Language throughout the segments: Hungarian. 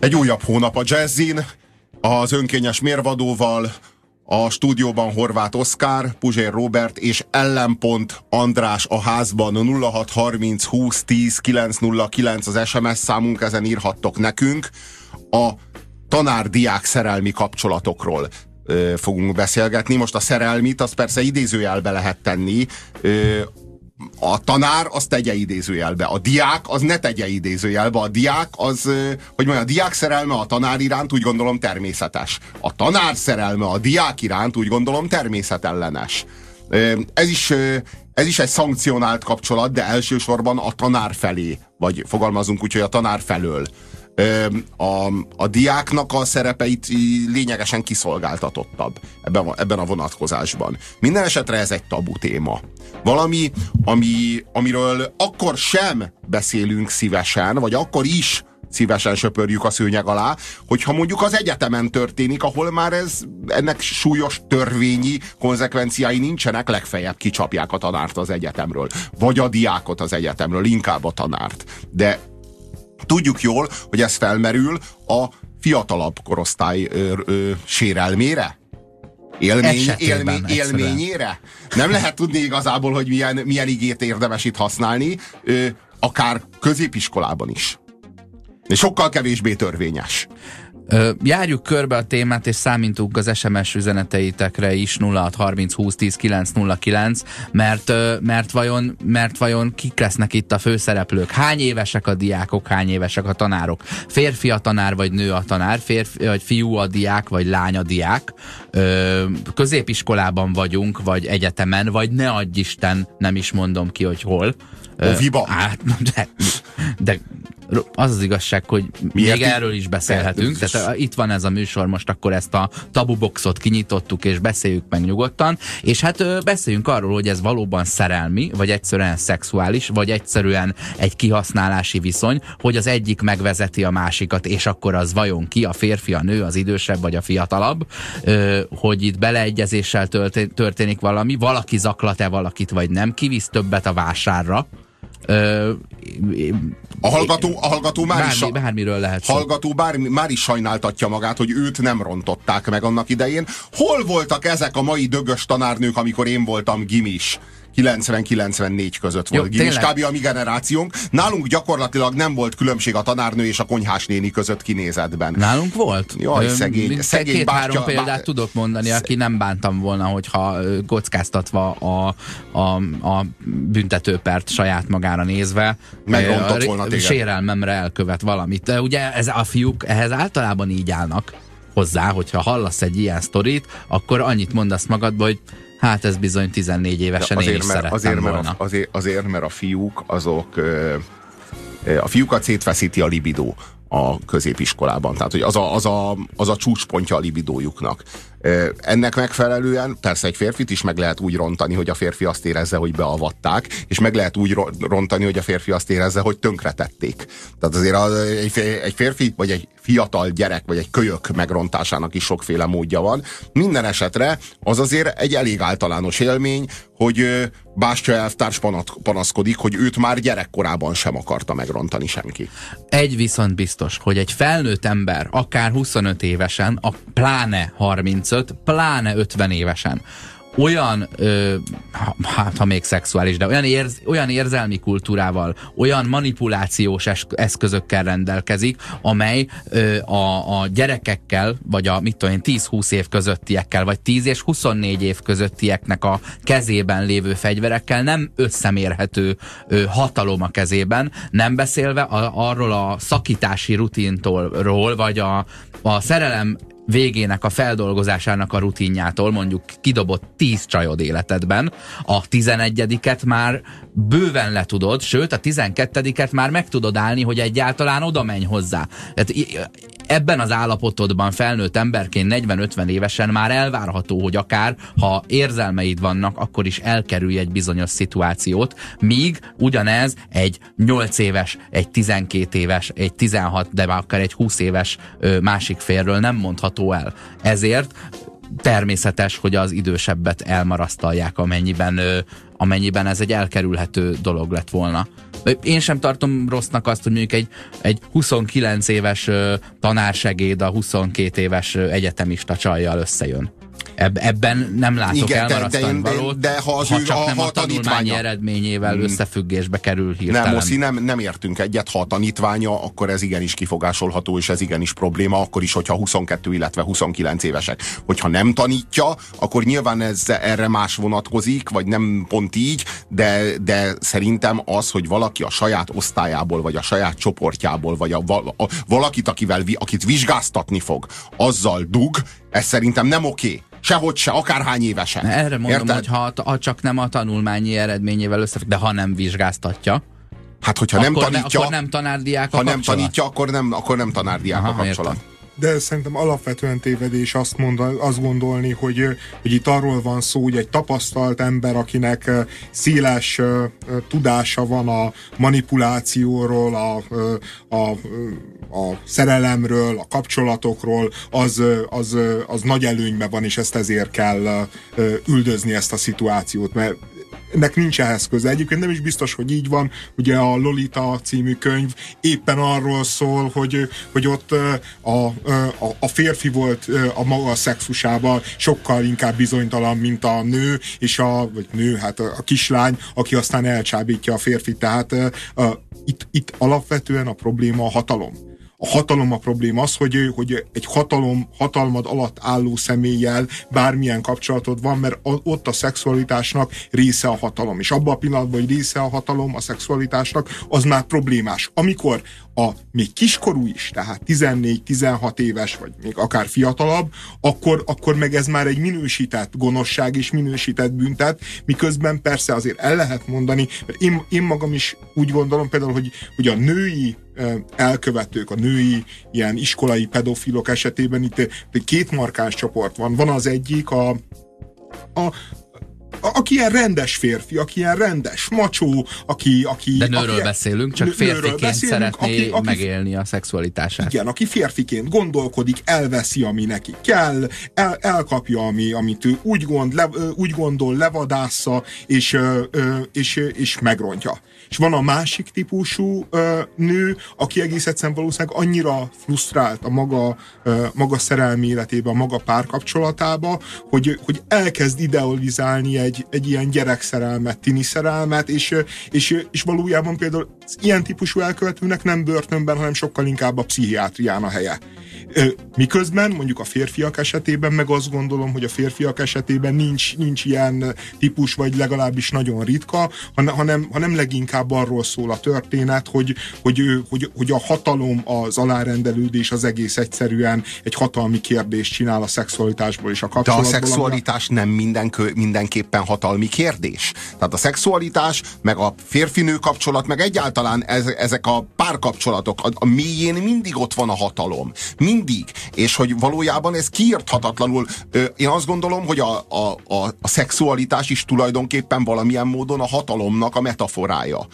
Egy újabb hónap a Jazzin, az önkényes mérvadóval, a stúdióban Horváth Oszkár, Puzsér Róbert és Ellenpont András a házban. 0630 20 10 909 az SMS számunk, ezen írhattok nekünk. A tanár-diák szerelmi kapcsolatokról fogunk beszélgetni. Most a szerelmit, azt persze idézőjelbe lehet tenni. A tanár azt tegye idézőjelbe, a diák az ne tegye idézőjelbe. A diák az, hogy mondjam, a diák szerelme a tanár iránt úgy gondolom természetes. A tanár szerelme a diák iránt úgy gondolom természetellenes. Ez is egy szankcionált kapcsolat, de elsősorban a tanár felé, vagy fogalmazunk úgy, hogy a tanár felől. A diáknak a szerepeit lényegesen kiszolgáltatottabb ebben a vonatkozásban. Minden esetre ez egy tabu téma. Valami, amiről akkor sem beszélünk szívesen, vagy akkor is szívesen söpörjük a szőnyeg alá, hogyha mondjuk az egyetemen történik, ahol már ennek súlyos törvényi konzekvenciái nincsenek, legfeljebb kicsapják a tanárt az egyetemről, vagy a diákot az egyetemről, inkább a tanárt. De tudjuk jól, hogy ez felmerül a fiatalabb korosztály sérelmére, élményére. Nem lehet tudni igazából, hogy milyen igét érdemes itt használni, akár középiskolában is. És sokkal kevésbé törvényes. Járjuk körbe a témát, és számítunk az SMS üzeneteitekre is 0630 20 10 909, mert vajon kik lesznek itt a főszereplők? Hány évesek a diákok, hány évesek a tanárok? Férfi a tanár, vagy nő a tanár? Vagy fiú a diák, vagy lány a diák? Középiskolában vagyunk, vagy egyetemen, vagy ne adj Isten, nem is mondom ki, hogy hol. Oviba. De az igazság, hogy még erről is beszélhetünk. Tehát itt van ez a műsor, most akkor ezt a tabuboxot kinyitottuk, és beszéljük meg nyugodtan. És hát beszéljünk arról, hogy ez valóban szerelmi, vagy egyszerűen szexuális, vagy egyszerűen egy kihasználási viszony, hogy az egyik megvezeti a másikat, és akkor az vajon ki, a férfi, a nő, az idősebb, vagy a fiatalabb, hogy itt beleegyezéssel történik valaki zaklat-e valakit, vagy nem, kivisz többet a vásárra. A hallgató bármiről lehet szó. Már is sajnáltatja magát, hogy őt nem rontották meg annak idején. Hol voltak ezek a mai dögös tanárnők, amikor én voltam gimis? 90-94 között volt gimis, kb. A mi generációnk. Nálunk gyakorlatilag nem volt különbség a tanárnő és a konyhásnéni között kinézetben. Nálunk volt? Jaj, szegény Két-három példát tudok mondani, aki nem bántam volna, hogyha kockáztatva a büntetőpert saját magára nézve megrontott volna téged. Sérelmemre elkövet valamit. Ugye a fiúk ehhez általában így állnak hozzá, hogyha hallasz egy ilyen sztorit, akkor annyit mondasz magadba, hogy hát ez bizony 14 évesen én is szerettem volna. Azért, mert a fiúk azok a fiúkat szétfeszíti a libidó a középiskolában. Tehát, hogy az a csúcspontja a libidójuknak. Ennek megfelelően persze egy férfit is meg lehet úgy rontani, hogy a férfi azt érezze, hogy beavatták, és meg lehet úgy rontani, hogy a férfi azt érezze, hogy tönkretették. Tehát azért egy férfi, vagy egy fiatal gyerek, vagy egy kölyök megrontásának is sokféle módja van. Minden esetre az azért egy elég általános élmény, hogy Bástya elvtárs panaszkodik, hogy őt már gyerekkorában sem akarta megrontani senki. Egy viszont biztos, hogy egy felnőtt ember, akár 25 évesen, pláne 35, pláne 50 évesen, olyan, ha még szexuális, de olyan érzelmi kultúrával, olyan manipulációs eszközökkel rendelkezik, amely a gyerekekkel, vagy a 10-20 év közöttiekkel, vagy 10 és 24 év közöttieknek a kezében lévő fegyverekkel nem összemérhető hatalom a kezében, nem beszélve arról a szakítási rutintól, vagy a szerelem végének a feldolgozásának a rutinjától, mondjuk kidobott 10 csajod életedben, a 11-et már bőven letudod, sőt a 12-et már meg tudod állni, hogy egyáltalán oda menj hozzá. Ebben az állapotodban felnőtt emberként 40-50 évesen már elvárható, hogy akár, ha érzelmeid vannak, akkor is elkerülj egy bizonyos szituációt, míg ugyanez egy 8 éves, egy 12 éves, egy 16, de akár egy 20 éves másik félről nem mondható el. Ezért természetes, hogy az idősebbet elmarasztalják, amennyiben ez egy elkerülhető dolog lett volna. Én sem tartom rossznak azt, hogy mondjuk egy 29 éves tanársegéd a 22 éves egyetemista csajjal összejön. Ebben nem látok elmarasztani valót, de ha csak nem a tanulmányi eredményével összefüggésbe kerül hirtelen. Nem, Oszi, nem értünk egyet, ha a tanítványa, akkor ez igenis kifogásolható, és ez igenis probléma, akkor is, hogyha 22, illetve 29 évesek. Hogyha nem tanítja, akkor nyilván ez erre más vonatkozik, vagy nem pont így, de szerintem az, hogy valaki a saját osztályából, vagy a saját csoportjából, vagy valakit, akit vizsgáztatni fog, azzal dug, ez szerintem nem oké. Sehogy se, akárhány évesen. Erre mondom, hogy ha csak nem a tanulmányi eredményével összefügg, de ha nem vizsgáztatja, hát hogyha nem tanítja, akkor nem tanárdiák a kapcsolat. Ha nem tanítja, akkor nem tanárdiák a kapcsolat. Értem. De szerintem alapvetően tévedés azt gondolni, hogy itt arról van szó, hogy egy tapasztalt ember, akinek széles tudása van a manipulációról, a szerelemről, a kapcsolatokról, az nagy előnyben van, és ezt ezért kell üldözni ezt a szituációt, mert ennek nincs ehhez köze. Egyébként nem is biztos, hogy így van. Ugye a Lolita című könyv éppen arról szól, hogy ott a férfi volt a maga szexusával sokkal inkább bizonytalan, mint a nő, vagy a kislány, aki aztán elcsábítja a férfit. Tehát itt alapvetően a probléma a hatalom. A hatalom a probléma az, hogy egy hatalmad alatt álló személlyel bármilyen kapcsolatod van, mert ott a szexualitásnak része a hatalom. És abban a pillanatban, hogy része a hatalom a szexualitásnak, az már problémás. Amikor még kiskorú is, tehát 14-16 éves, vagy még akár fiatalabb, akkor meg ez már egy minősített gonoszság és minősített büntet, miközben persze azért el lehet mondani, mert én magam is úgy gondolom például, hogy a női elkövetők, a női ilyen iskolai pedofilok esetében itt két markáns csoport van. Van az egyik aki ilyen rendes férfi, aki ilyen rendes macsó, aki de nőről beszélünk, csak férfiként szeretné megélni a szexualitását. Igen, aki férfiként gondolkodik, elveszi, ami neki kell, elkapja, amit ő úgy gondol, levadásza, és megrontja. És van a másik típusú nő, aki egész egyszerűen valószínűleg annyira frusztrált a maga szerelmi életébe, a maga párkapcsolatába, hogy elkezd idealizálni egy ilyen gyerekszerelmet, tini szerelmet, és valójában például ilyen típusú elkövetőnek nem börtönben, hanem sokkal inkább a pszichiátrián a helye. Miközben mondjuk a férfiak esetében meg azt gondolom, hogy a férfiak esetében nincs ilyen típus, vagy legalábbis nagyon ritka, hanem leginkább arról szól a történet, hogy a hatalom, az alárendelődés az egész egyszerűen egy hatalmi kérdést csinál a szexualitásból és a kapcsolatból. De a szexualitás nem mindenképpen hatalmi kérdés. Tehát a szexualitás, meg a férfinő kapcsolat, meg egyáltalán ezek a párkapcsolatok, a mélyén mindig ott van a hatalom. Mindig. És hogy valójában ez kiírthatatlanul. Én azt gondolom, hogy a szexualitás is tulajdonképpen valamilyen módon a hatalomnak a metaforája.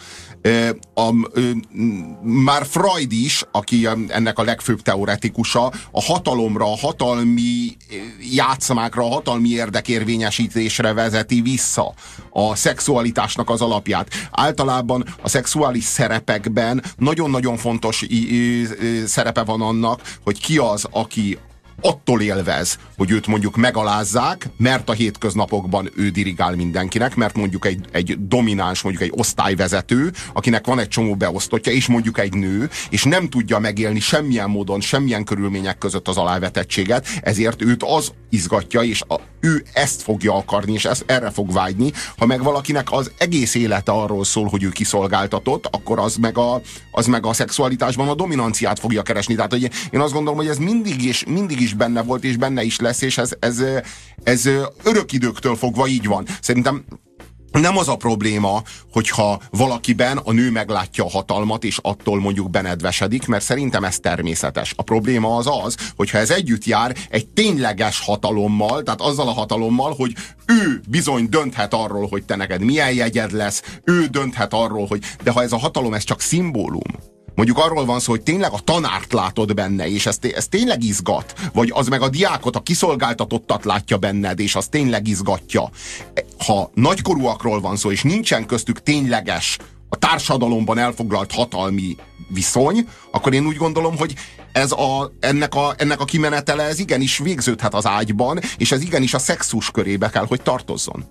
Már Freud is, aki ennek a legfőbb teoretikusa, a hatalomra, a hatalmi játszmákra, a hatalmi érdekérvényesítésre vezeti vissza a szexualitásnak az alapját. Általában a szexuális szerepekben nagyon-nagyon fontos szerepe van annak, hogy ki az, aki attól élvez, hogy őt mondjuk megalázzák, mert a hétköznapokban ő dirigál mindenkinek, mert mondjuk egy domináns, mondjuk egy osztályvezető, akinek van egy csomó beosztottja, és mondjuk egy nő, és nem tudja megélni semmilyen módon, semmilyen körülmények között az alávetettséget, ezért őt az izgatja, és ő ezt fogja akarni, és erre fog vágyni. Ha meg valakinek az egész élete arról szól, hogy ő kiszolgáltatott, akkor az meg a szexualitásban a dominanciát fogja keresni. Tehát hogy én azt gondolom, hogy ez mindig is benne volt, és benne is lesz, és ez örök időktől fogva így van. Szerintem nem az a probléma, hogyha valakiben a nő meglátja a hatalmat, és attól mondjuk benedvesedik, mert szerintem ez természetes. A probléma az, hogyha ez együtt jár egy tényleges hatalommal, tehát azzal a hatalommal, hogy ő bizony dönthet arról, hogy te neked milyen jegyed lesz, ő dönthet arról, de ha ez a hatalom, ez csak szimbólum, mondjuk arról van szó, hogy tényleg a tanárt látod benne, és ez tényleg izgat, vagy az meg a diákot, a kiszolgáltatottat látja benned, és az tényleg izgatja. Ha nagykorúakról van szó, és nincsen köztük tényleges a társadalomban elfoglalt hatalmi viszony, akkor én úgy gondolom, hogy ennek a kimenetele ez igenis végződhet az ágyban, és ez igenis a szexus körébe kell, hogy tartozzon.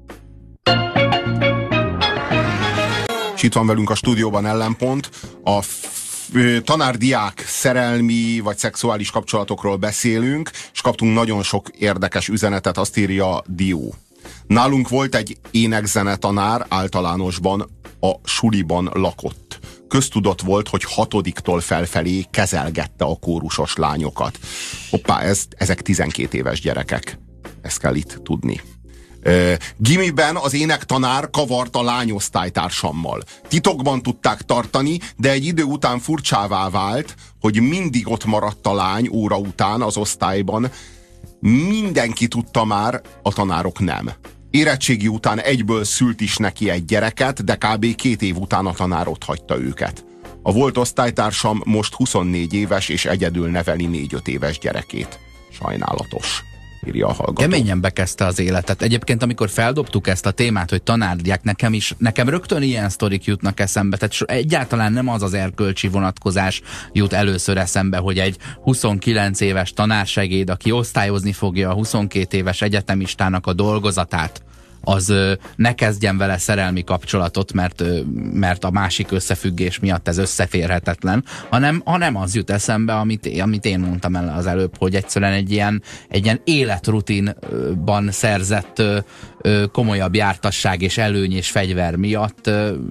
És itt van velünk a stúdióban Ellenpont, a tanár-diák szerelmi vagy szexuális kapcsolatokról beszélünk, és kaptunk nagyon sok érdekes üzenetet, azt írja Dió. Nálunk volt egy énekzenetanár, általánosban a suliban lakott. Köztudott volt, hogy 6-tól felfelé kezelgette a kórusos lányokat. Hoppá, ezek 12 éves gyerekek. Ezt kell itt tudni. Gimiben az énektanár kavart a lányosztálytársammal. Titokban tudták tartani, de egy idő után furcsává vált, hogy mindig ott maradt a lány óra után az osztályban. Mindenki tudta már, a tanárok nem. Érettségi után egyből szült is neki egy gyereket, de kb. 2 év után a tanár ott hagyta őket. A volt osztálytársam most 24 éves, és egyedül neveli 4-5 éves gyerekét. Sajnálatos, írja a hallgató. Keményen bekezdte az életet. Egyébként, amikor feldobtuk ezt a témát, hogy tanárdiák, nekem rögtön ilyen sztorik jutnak eszembe. Tehát egyáltalán nem az erkölcsi vonatkozás jut először eszembe, hogy egy 29 éves tanársegéd, aki osztályozni fogja a 22 éves egyetemistának a dolgozatát, az ne kezdjen vele szerelmi kapcsolatot, mert a másik összefüggés miatt ez összeférhetetlen, hanem az jut eszembe, amit én mondtam el az előbb, hogy egyszerűen egy ilyen életrutinban szerzett komolyabb jártasság és előny és fegyver miatt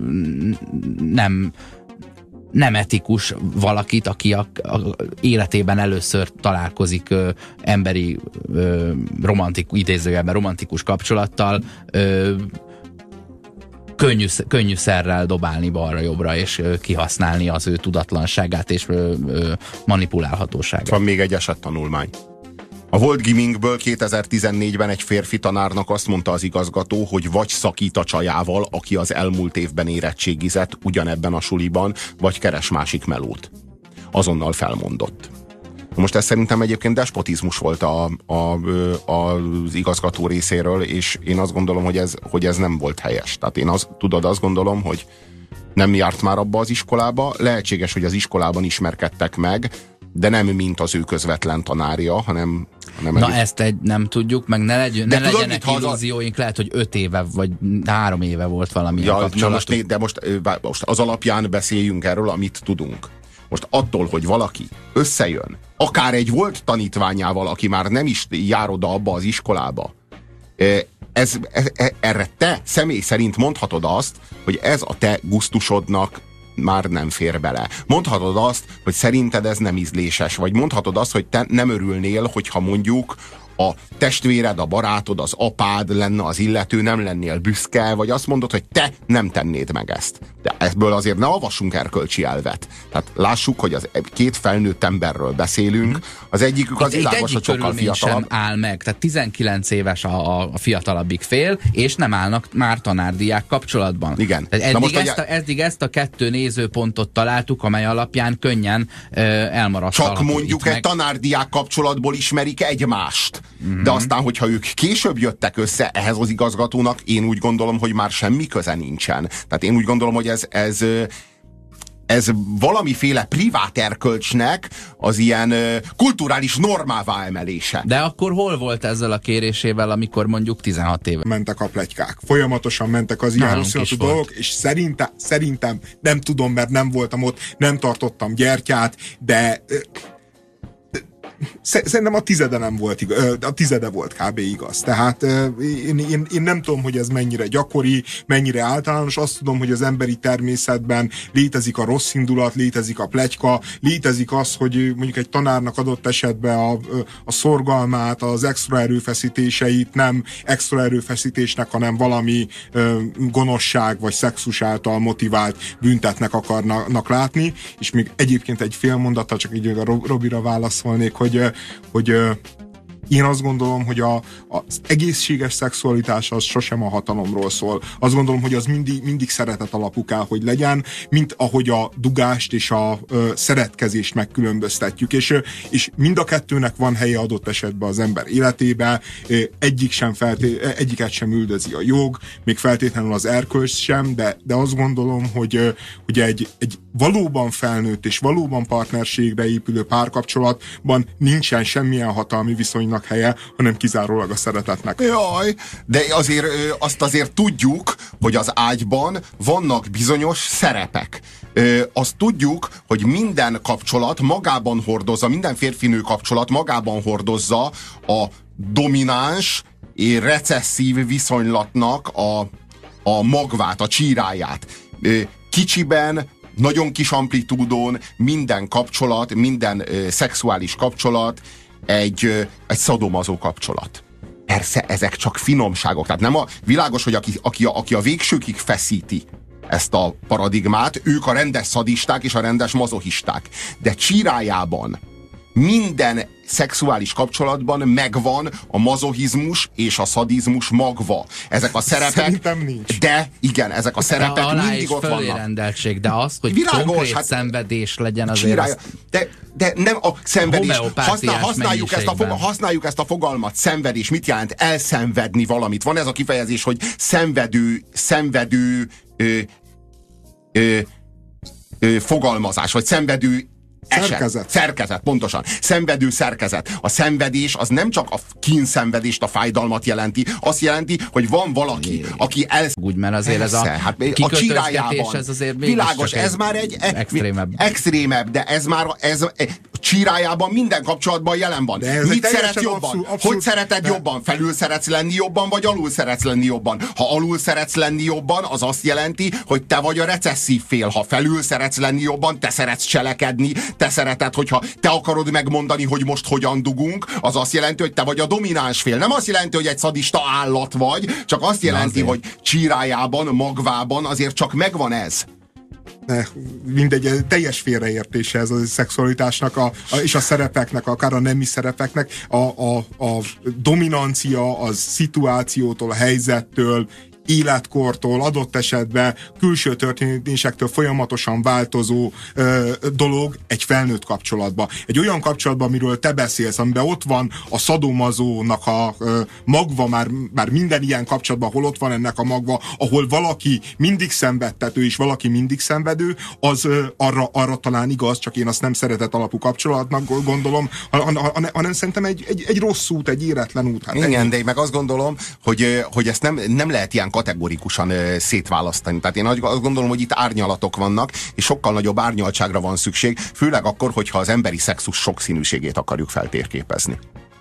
nem etikus valakit, aki a életében először találkozik emberi idézőjelben romantikus kapcsolattal, könnyű szerrel dobálni balra-jobbra, és kihasználni az ő tudatlanságát és manipulálhatóságát. Van még egy esettanulmány. A volt giminkből 2014-ben egy férfi tanárnak azt mondta az igazgató, hogy vagy szakít a csajával, aki az elmúlt évben érettségizett ugyanebben a suliban, vagy keres másik melót. Azonnal felmondott. Most ez szerintem egyébként despotizmus volt az igazgató részéről, és én azt gondolom, hogy ez nem volt helyes. Tehát én azt gondolom, hogy nem járt már abba az iskolába, lehetséges, hogy az iskolában ismerkedtek meg, de nem mint az ő közvetlen tanárja, hanem na ezt nem tudjuk, meg ne legyenek illúzióink, lehet, hogy 5 éve, vagy 3 éve volt valami kapcsolatuk. De most az alapján beszéljünk erről, amit tudunk. Most attól, hogy valaki összejön, akár egy volt tanítványával, aki már nem is jár oda abba az iskolába, erre te személy szerint mondhatod azt, hogy ez a te gusztusodnak már nem fér bele. Mondhatod azt, hogy szerinted ez nem ízléses, vagy mondhatod azt, hogy te nem örülnél, hogyha mondjuk a testvéred, a barátod, az apád lenne az illető, nem lennél büszke, vagy azt mondod, hogy te nem tennéd meg ezt. De ebből azért ne avassunk erkölcsi elvet. Tehát lássuk, hogy az 2 felnőtt emberről beszélünk, az egyikük az világos, hogy sokkal fiatalabb. Sem áll meg, tehát 19 éves a fiatalabbik fél, és nem állnak már tanárdiák kapcsolatban. Igen. Eddig ezt a 2 nézőpontot találtuk, amely alapján könnyen elmarasztalható. Csak mondjuk egy tanárdiák kapcsolatból ismerik egymást. De aztán, hogyha ők később jöttek össze, ehhez az igazgatónak én úgy gondolom, hogy már semmi köze nincsen. Tehát én úgy gondolom, hogy ez valamiféle privát erkölcsnek az ilyen kulturális normává emelése. De akkor hol volt ezzel a kérésével, amikor mondjuk 16 éve? Mentek a pletykák. Folyamatosan mentek az ilyen rosszinatú dolgok, és szerintem, nem tudom, mert nem voltam ott, nem tartottam gyertyát, de szerintem a 10 nem volt igaz, a 10 volt kb. Igaz. Tehát én nem tudom, hogy ez mennyire gyakori, mennyire általános, azt tudom, hogy az emberi természetben létezik a rossz indulat, létezik a pletyka, létezik az, hogy mondjuk egy tanárnak adott esetben a szorgalmát, az extra erőfeszítéseit nem extra erőfeszítésnek, hanem valami gonoszság vagy szexus által motivált büntetnek akarnak látni, és még egyébként egy fél mondattal csak így a Robira válaszolnék, hogy én azt gondolom, hogy az egészséges szexualitás az sosem a hatalomról szól. Azt gondolom, hogy az mindig szeretet alapú kell, hogy legyen, mint ahogy a dugást és a szeretkezést megkülönböztetjük. És mind a kettőnek van helye adott esetben az ember életébe, egyiket sem üldözi a jog, még feltétlenül az erkölcs sem, de azt gondolom, hogy egy valóban felnőtt és valóban partnerségre épülő párkapcsolatban nincsen semmilyen hatalmi viszonynak helye, hanem kizárólag a szeretetnek. Jaj, de azt azért tudjuk, hogy az ágyban vannak bizonyos szerepek. Azt tudjuk, hogy minden kapcsolat magában hordozza, minden férfinő kapcsolat magában hordozza a domináns, recesszív viszonylatnak a magvát, a csíráját. Kicsiben, nagyon kis amplitúdon minden kapcsolat, minden szexuális kapcsolat egy szadomazó kapcsolat. Persze ezek csak finomságok. Tehát nem világos, hogy aki a végsőkig feszíti ezt a paradigmát, ők a rendes szadisták és a rendes mazohisták. De csírájában minden szexuális kapcsolatban megvan a mazohizmus és a szadizmus magva. Ezek a szerepek... Szerintem nincs. De igen, ezek a szerepek mindig ott vannak. Rendeltség, de az, hogy világos, konkrét szenvedés legyen azért... De nem a szenvedés. Használjuk ezt a fogalmat. Szenvedés. Mit jelent? Elszenvedni valamit. Van ez a kifejezés, hogy szenvedő fogalmazás, vagy szenvedő szerkezet, pontosan. Szenvedő szerkezet. A szenvedés az nem csak a kínszenvedést, a fájdalmat jelenti, azt jelenti, hogy van valaki, aki úgy, mert azért ez a csirájában. Ez azért világos, ez már egy extrémebb, de ez csirájában minden kapcsolatban jelen van. Mit szeretsz jobban? Abszolút, hogy szereted jobban? Felül szeretsz lenni jobban, vagy alul szeretsz lenni jobban? Ha alul szeretsz lenni jobban, az azt jelenti, hogy te vagy a recesszív fél. Ha felül szeretsz lenni jobban, te szeretsz cselekedni, te szereted, hogyha te akarod megmondani, hogy most hogyan dugunk, az azt jelenti, hogy te vagy a domináns fél. Nem azt jelenti, hogy egy szadista állat vagy, csak azt jelenti, hogy csírájában, magvában azért csak megvan ez. Mindegy, teljes félreértése ez a szexualitásnak és a szerepeknek, akár a nemi szerepeknek. A dominancia az szituációtól, a helyzettől, életkortól, adott esetben külső történésektől folyamatosan változó dolog egy felnőtt kapcsolatban. Egy olyan kapcsolatban, amiről te beszélsz, amiben ott van a szadomazónak a magva, már minden ilyen kapcsolatban, ahol ott van ennek a magva, ahol valaki mindig szenvedtető és valaki mindig szenvedő, az arra talán igaz, csak én azt nem szeretet alapú kapcsolatnak gondolom, hanem szerintem egy rossz út, egy éretlen út. Hát igen, de én meg azt gondolom, hogy ezt nem lehet ilyen kategorikusan szétválasztani. Tehát én azt gondolom, hogy itt árnyalatok vannak, és sokkal nagyobb árnyaltságra van szükség, főleg akkor, hogyha az emberi szexus sokszínűségét akarjuk feltérképezni.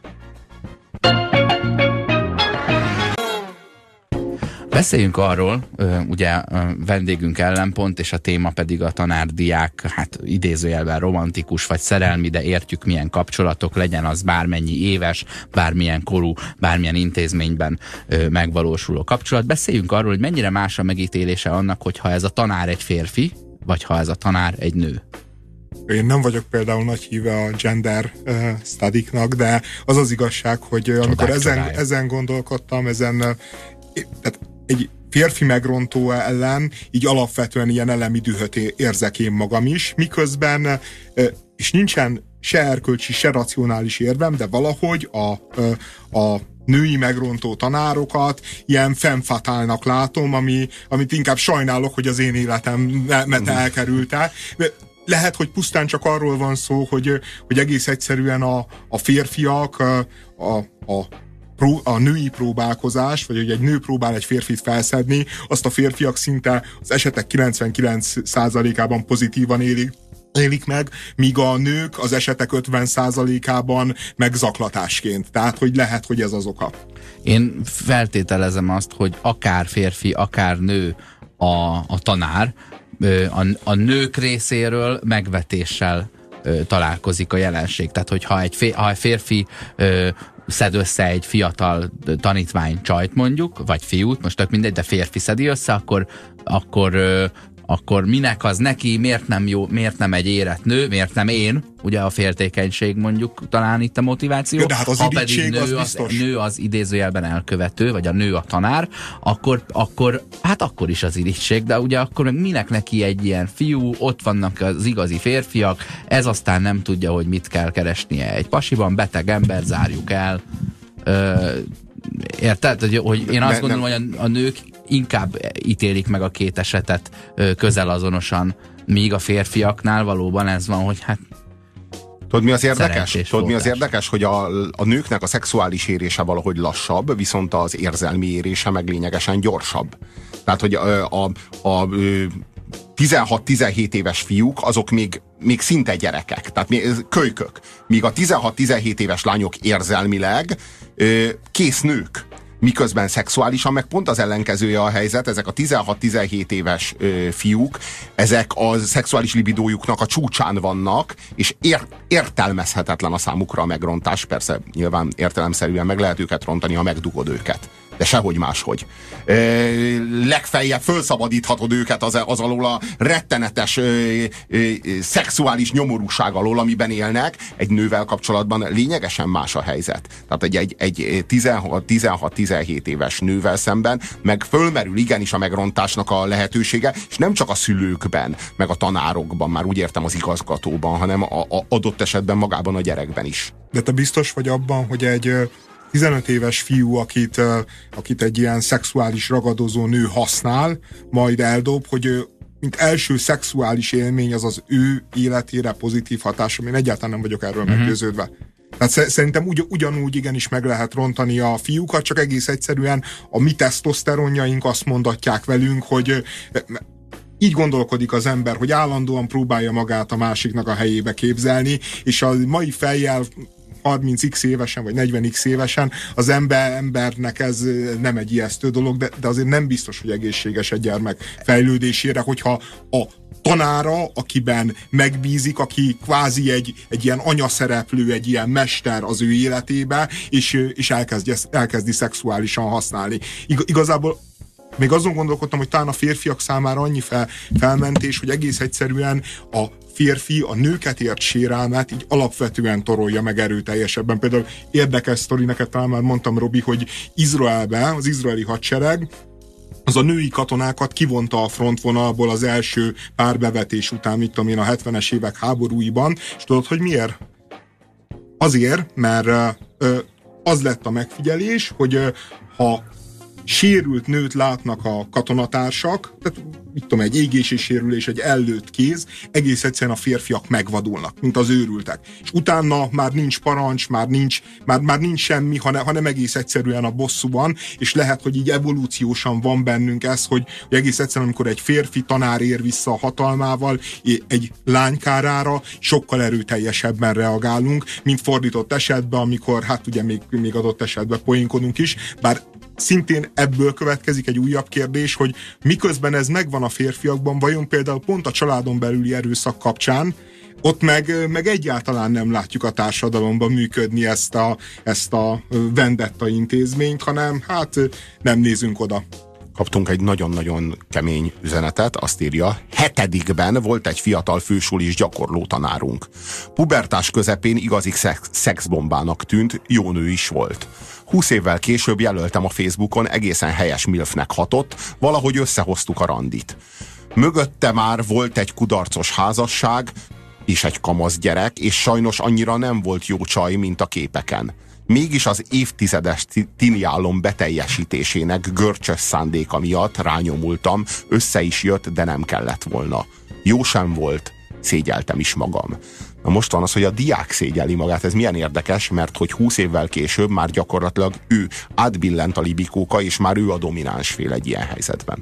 Beszéljünk arról, ugye vendégünk ellenpont, és a téma pedig a tanárdiák, hát idézőjelben romantikus vagy szerelmi, de értjük milyen kapcsolatok, legyen az bármennyi éves, bármilyen korú, bármilyen intézményben megvalósuló kapcsolat. Beszéljünk arról, hogy mennyire más a megítélése annak, hogyha ez a tanár egy férfi, vagy ha ez a tanár egy nő. Én nem vagyok például nagy híve a gender studyknak, de az az igazság, hogy amikor ezen gondolkodtam, tehát egy férfi megrontó ellen így alapvetően ilyen elemi dühöt érzek én magam is, miközben, és nincsen se erkölcsi, se racionális érvem, de valahogy a női megrontó tanárokat ilyen femme fatálnak látom, amit inkább sajnálok, hogy az én életemet elkerülte. Lehet, hogy pusztán csak arról van szó, hogy egész egyszerűen a férfiak a női próbálkozás, vagy hogy egy nő próbál egy férfit felszedni, azt a férfiak szinte az esetek 99%-ában pozitívan élik meg, míg a nők az esetek 50%-ában megzaklatásként. Tehát, hogy lehet, hogy ez az oka. Én feltételezem azt, hogy akár férfi, akár nő a tanár, a nők részéről megvetéssel találkozik a jelenség. Tehát, hogyha egy férfi szed össze egy fiatal tanítvány csajt mondjuk, vagy fiút, most tök mindegy, de férfi szedi össze, akkor akkor minek az neki, miért nem jó, miért nem egy érett nő, miért nem én, ugye a féltékenység mondjuk talán itt a motiváció. De hát az irítség az biztos. Nő az idézőjelben elkövető, vagy a nő a tanár, akkor is az irítség, de ugye akkor meg minek neki egy ilyen fiú, ott vannak az igazi férfiak, ez aztán nem tudja, hogy mit kell keresnie egy pasiban, beteg ember, zárjuk el. Érted? Hogy én azt gondolom, hogy a nők inkább ítélik meg a két esetet közel azonosan, míg a férfiaknál valóban ez van, hogy hát Tudod, mi az érdekes? Hogy a nőknek a szexuális érése valahogy lassabb, viszont az érzelmi érése meg lényegesen gyorsabb. Tehát, hogy a 16-17 éves fiúk, azok még szinte gyerekek, tehát kölykök. Míg a 16-17 éves lányok érzelmileg kész nők. Miközben szexuálisan meg pont az ellenkezője a helyzet, ezek a 16-17 éves fiúk, ezek a szexuális libidójuknak a csúcsán vannak, és értelmezhetetlen a számukra a megrontás. Persze nyilván értelemszerűen meg lehet őket rontani, ha megdugod őket. De sehogy máshogy. Legfeljebb felszabadíthatod őket az alól a rettenetes szexuális nyomorúság alól, amiben élnek. Egy nővel kapcsolatban lényegesen más a helyzet. Tehát egy 16-17 éves nővel szemben meg fölmerül igenis a megrontásnak a lehetősége, és nem csak a szülőkben, meg a tanárokban, már úgy értem az igazgatóban, hanem a adott esetben magában a gyerekben is. De te biztos vagy abban, hogy egy 15 éves fiú, akit egy ilyen szexuális ragadozó nő használ, majd eldob, hogy mint első szexuális élmény az ő életére pozitív hatásom. Én egyáltalán nem vagyok erről meggyőződve. Tehát szerintem ugyanúgy igenis meg lehet rontani a fiúkat, csak egész egyszerűen a mi tesztoszteronjaink azt mondatják velünk, hogy így gondolkodik az ember, hogy állandóan próbálja magát a másiknak a helyébe képzelni, és a mai fejjel 30x évesen, vagy 40x évesen az embernek ez nem egy ijesztő dolog, de azért nem biztos, hogy egészséges egy gyermek fejlődésére, hogyha a tanára, akiben megbízik, aki kvázi egy ilyen anyaszereplő, egy ilyen mester az ő életébe, és elkezdi szexuálisan használni. Igazából még azon gondolkodtam, hogy talán a férfiak számára annyi felmentés, hogy egész egyszerűen a férfi a nőket ért sérelmet így alapvetően torolja meg erőteljesebben. Például érdekes sztori, neked talán már mondtam, Robi, hogy Izraelben az izraeli hadsereg az a női katonákat kivonta a frontvonalból az első pár bevetés után, mit tudom én, a 70-es évek háborúiban, és tudod, hogy miért? Azért, mert az lett a megfigyelés, hogy ha sérült nőt látnak a katonatársak, tehát mit tudom, egy égési sérülés, egy ellőtt kéz, egész egyszerűen a férfiak megvadulnak, mint az őrültek. És utána már nincs parancs, már nincs semmi, hanem egész egyszerűen a bosszúban, és lehet, hogy így evolúciósan van bennünk ez, hogy egész egyszerűen, amikor egy férfi tanár ér vissza a hatalmával, egy lánykárára sokkal erőteljesebben reagálunk, mint fordított esetben, amikor hát ugye még adott esetben poénkodunk is, bár szintén ebből következik egy újabb kérdés, hogy miközben ez megvan a férfiakban, vajon például pont a családon belüli erőszak kapcsán, ott meg egyáltalán nem látjuk a társadalomban működni ezt a vendetta intézményt, hanem hát nem nézünk oda. Kaptunk egy nagyon-nagyon kemény üzenetet, azt írja, 7. volt egy fiatal fősulis gyakorló tanárunk. Pubertás közepén igazi szexbombának tűnt, jó nő is volt. 20 évvel később jelöltem a Facebookon, egészen helyes milfnek hatott, valahogy összehoztuk a randit. Mögötte már volt egy kudarcos házasság, és egy kamasz gyerek, és sajnos annyira nem volt jó csaj, mint a képeken. Mégis az évtizedes tini álom beteljesítésének görcsös szándéka miatt rányomultam, össze is jött, de nem kellett volna. Jó sem volt, szégyeltem is magam. Na most van az, hogy a diák szégyeli magát, ez milyen érdekes, mert hogy 20 évvel később már gyakorlatilag ő átbillent a libikóka, és már ő a domináns fél egy ilyen helyzetben.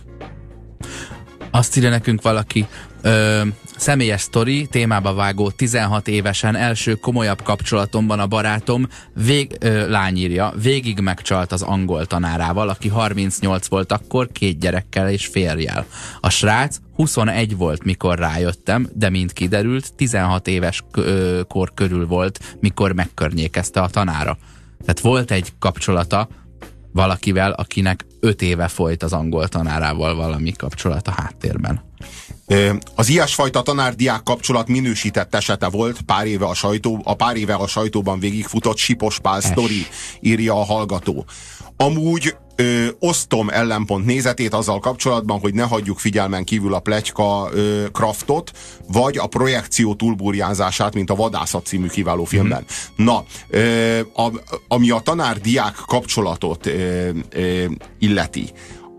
Azt írja nekünk valaki, személyes sztori, témába vágó, 16 évesen első komolyabb kapcsolatomban a barátom lány írja, végig megcsalt az angol tanárával, aki 38 volt akkor, 2 gyerekkel és férjel. A srác 21 volt, mikor rájöttem, de mint kiderült, 16 éves kor körül volt, mikor megkörnyékezte a tanára. Tehát volt egy kapcsolata, valakivel, akinek 5 éve folyt az angol tanárával valami kapcsolat a háttérben. Az ilyesfajta tanár-diák kapcsolat minősített esete volt pár éve a sajtóban végigfutott Sipos Pál sztori, írja a hallgató. Amúgy osztom ellenpont nézetét azzal kapcsolatban, hogy ne hagyjuk figyelmen kívül a pletyka kraftot, vagy a projekció túlburjánzását, mint a Vadászat című kiváló filmben. Na, ami a tanár-diák kapcsolatot illeti,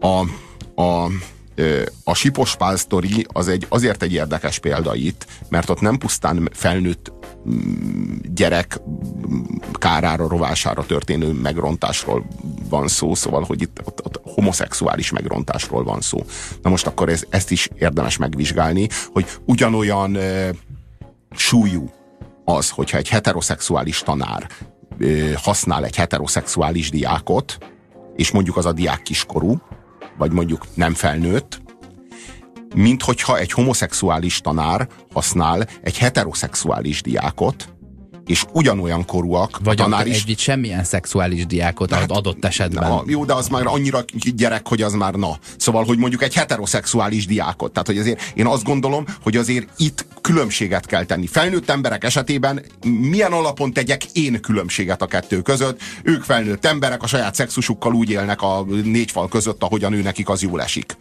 a Sipos Pál sztori az azért egy érdekes példa itt, mert ott nem pusztán felnőtt gyerek kárára, rovására történő megrontásról van szó, szóval, hogy itt ott homoszexuális megrontásról van szó. Na most akkor ezt is érdemes megvizsgálni, hogy ugyanolyan súlyú az, hogyha egy heteroszexuális tanár használ egy heteroszexuális diákot, és mondjuk az a diák kiskorú, vagy mondjuk nem felnőtt, mint hogyha egy homoszexuális tanár használ egy heteroszexuális diákot, és ugyanolyan korúak vagy a tanár is. Vagy semmilyen szexuális diákot adott esetben. Jó, de az már annyira gyerek, hogy az már Szóval, hogy mondjuk egy heteroszexuális diákot. Tehát, hogy azért én azt gondolom, hogy azért itt különbséget kell tenni. Felnőtt emberek esetében milyen alapon tegyek én különbséget a kettő között? Ők felnőtt emberek, a saját szexusukkal úgy élnek a 4 fal között, ahogyan ő nekik az jól esik.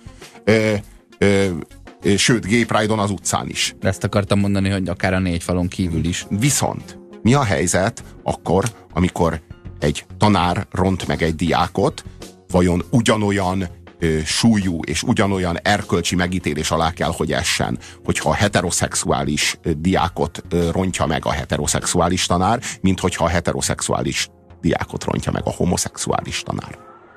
Sőt, Gay Pride-on az utcán is. Ezt akartam mondani, hogy akár a 4 falon kívül is. Viszont mi a helyzet akkor, amikor egy tanár ront meg egy diákot, vajon ugyanolyan súlyú és ugyanolyan erkölcsi megítélés alá kell, hogy essen, hogyha a heteroszexuális diákot rontja meg a heteroszexuális tanár, mint hogyha a heteroszexuális diákot rontja meg a homoszexuális tanár.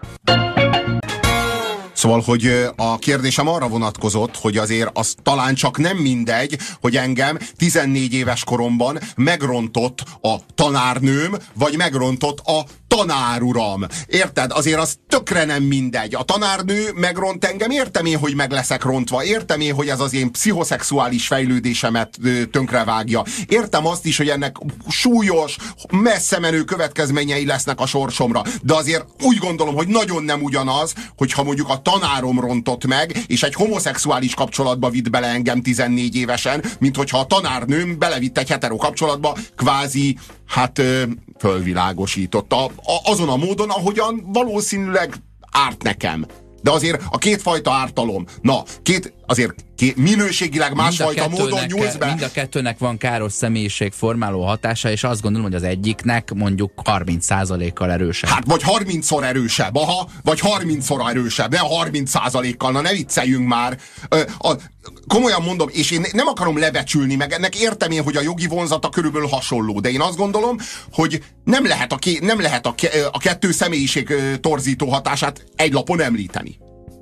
Szóval, hogy a kérdésem arra vonatkozott, hogy azért az talán csak nem mindegy, hogy engem 14 éves koromban megrontott a tanárnőm, vagy megrontott a tanáruram. Érted? Azért az tökre nem mindegy. A tanárnő megront engem, értem én, hogy meg leszek rontva, értem én, hogy ez az én pszichoszexuális fejlődésemet tönkrevágja. Értem azt is, hogy ennek súlyos, messze menő következményei lesznek a sorsomra. De azért úgy gondolom, hogy nagyon nem ugyanaz, hogyha mondjuk a tanárom rontott meg, és egy homoszexuális kapcsolatba vitt bele engem 14 évesen, mint hogyha a tanárnőm belevitt egy hetero kapcsolatba, kvázi, fölvilágosította azon a módon, ahogyan valószínűleg árt nekem. De azért a kétfajta ártalom, minőségileg másfajta módon nyúlsz be. Mind a kettőnek van káros személyiségformáló hatása, és azt gondolom, hogy az egyiknek mondjuk 30%-kal erősebb. Hát vagy 30-szor erősebb, vagy 30-szor erősebb, de 30%-kal, na ne vicceljünk már. Komolyan mondom, és én nem akarom lebecsülni, meg ennek értem én, hogy a jogi vonzata körülbelül hasonló, de én azt gondolom, hogy nem lehet a kettő személyiség torzító hatását egy lapon említeni.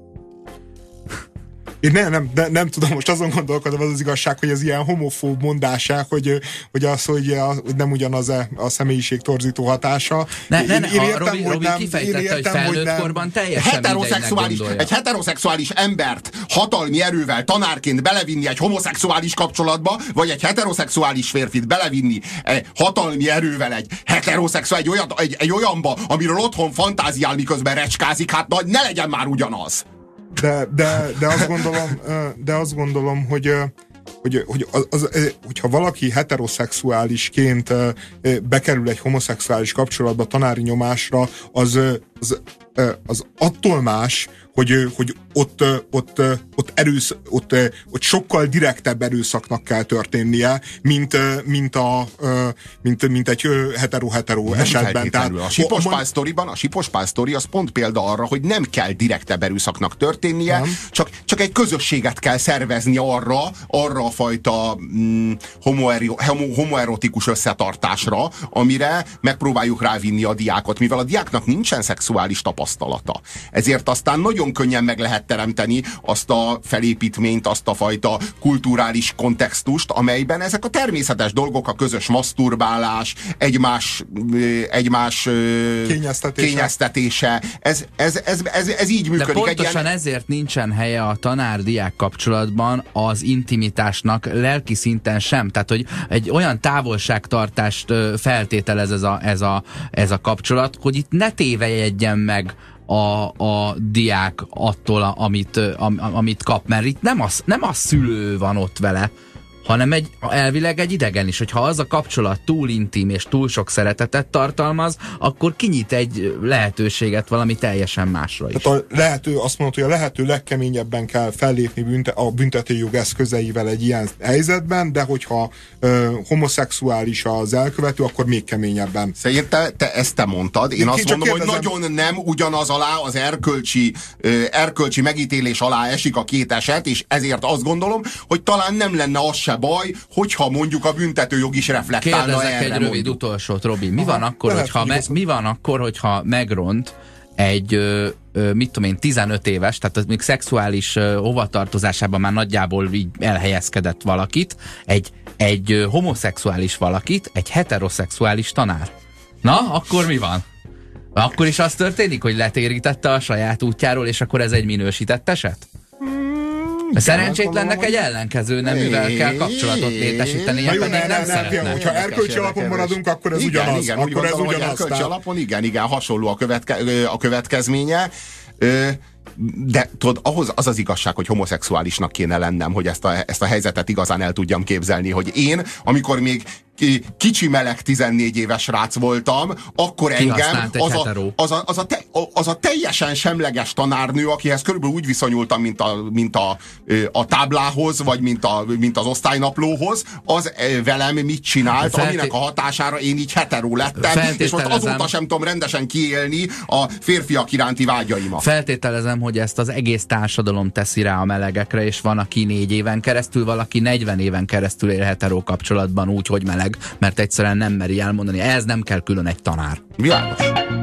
Én nem tudom, most azon gondolkodom, az igazság, hogy ez ilyen homofób mondásság, hogy nem ugyanaz a személyiség torzító hatása. Robi kifejtette, hogy felnőtt korban teljesen egy heteroszexuális embert hatalmi erővel tanárként belevinni egy homoszexuális kapcsolatba, vagy egy heteroszexuális férfit belevinni hatalmi erővel egy olyanba, amiről otthon fantáziál, miközben recskázik, hát ne legyen már ugyanaz. De azt gondolom, hogyha valaki heteroszexuálisként bekerül egy homoszexuális kapcsolatba tanári nyomásra, az attól más, hogy ott sokkal direktebb erőszaknak kell történnie, mint egy hetero-hetero esetben. Tehát, a Sipos Pál sztori az pont példa arra, hogy nem kell direktebb erőszaknak történnie, csak egy közösséget kell szervezni arra a fajta homoerotikus összetartásra, amire megpróbáljuk rávinni a diákot, mivel a diáknak nincsen szexuális tapasztalata. Ezért aztán nagyon nagyon könnyen meg lehet teremteni azt a felépítményt, azt a fajta kulturális kontextust, amelyben ezek a természetes dolgok, a közös maszturbálás, egymás kényeztetése, ez így működik. De pontosan ezért nincsen helye a tanár-diák kapcsolatban az intimitásnak lelki szinten sem. Tehát, hogy egy olyan távolságtartást feltételez ez a kapcsolat, hogy itt ne tévejedjen meg a diák attól, amit kap, mert itt nem a szülő van ott vele, hanem elvileg egy idegen is. Hogyha az a kapcsolat túl intim és túl sok szeretetet tartalmaz, akkor kinyit egy lehetőséget valami teljesen másra is. Tehát azt mondod, hogy a lehető legkeményebben kell fellépni a büntetőjog eszközeivel egy ilyen helyzetben, de hogyha homoszexuális az elkövető, akkor még keményebben. Szerintem te mondtad. Én azt mondom, hogy nagyon nem ugyanaz alá, az erkölcsi megítélés alá esik a két eset, és ezért azt gondolom, hogy talán nem lenne az se baj, hogyha mondjuk a büntetőjog is reflektálna erre. Kérdezek egy rövid utolsót, Robi. Mi van akkor, hogyha megront egy, 15 éves, tehát még szexuális hovatartozásában már nagyjából így elhelyezkedett valakit, egy homoszexuális valakit, egy heteroszexuális tanár. Na, akkor mi van? Akkor is az történik, hogy letérítette a saját útjáról, és akkor ez egy minősített eset? Szerencsétlennek egy ellenkező neművel kell kapcsolatot létesíteni. Na jó, nem, hogyha erkölcsi alapon maradunk, akkor ez ugyanaz. Igen, akkor ez ugyanaz. Erkölcsi alapon, igen, hasonló a következménye. De tudod, ahhoz az igazság, hogy homoszexuálisnak kéne lennem, hogy ezt a helyzetet igazán el tudjam képzelni, hogy én, amikor még kicsi meleg 14 éves rác voltam, akkor engem az a teljesen semleges tanárnő, akihez körülbelül úgy viszonyultam, mint a táblához, vagy mint az osztálynaplóhoz, az velem mit csinált, aminek a hatására én így hetero lettem, és most azóta sem tudom rendesen kiélni a férfiak iránti vágyaimat. Feltételezem, hogy ezt az egész társadalom teszi rá a melegekre, és van, aki 4 éven keresztül, valaki 40 éven keresztül él hetero kapcsolatban úgy, hogy meleg, mert egyszerűen nem meri elmondani. Ez nem kell külön egy tanár. Világos.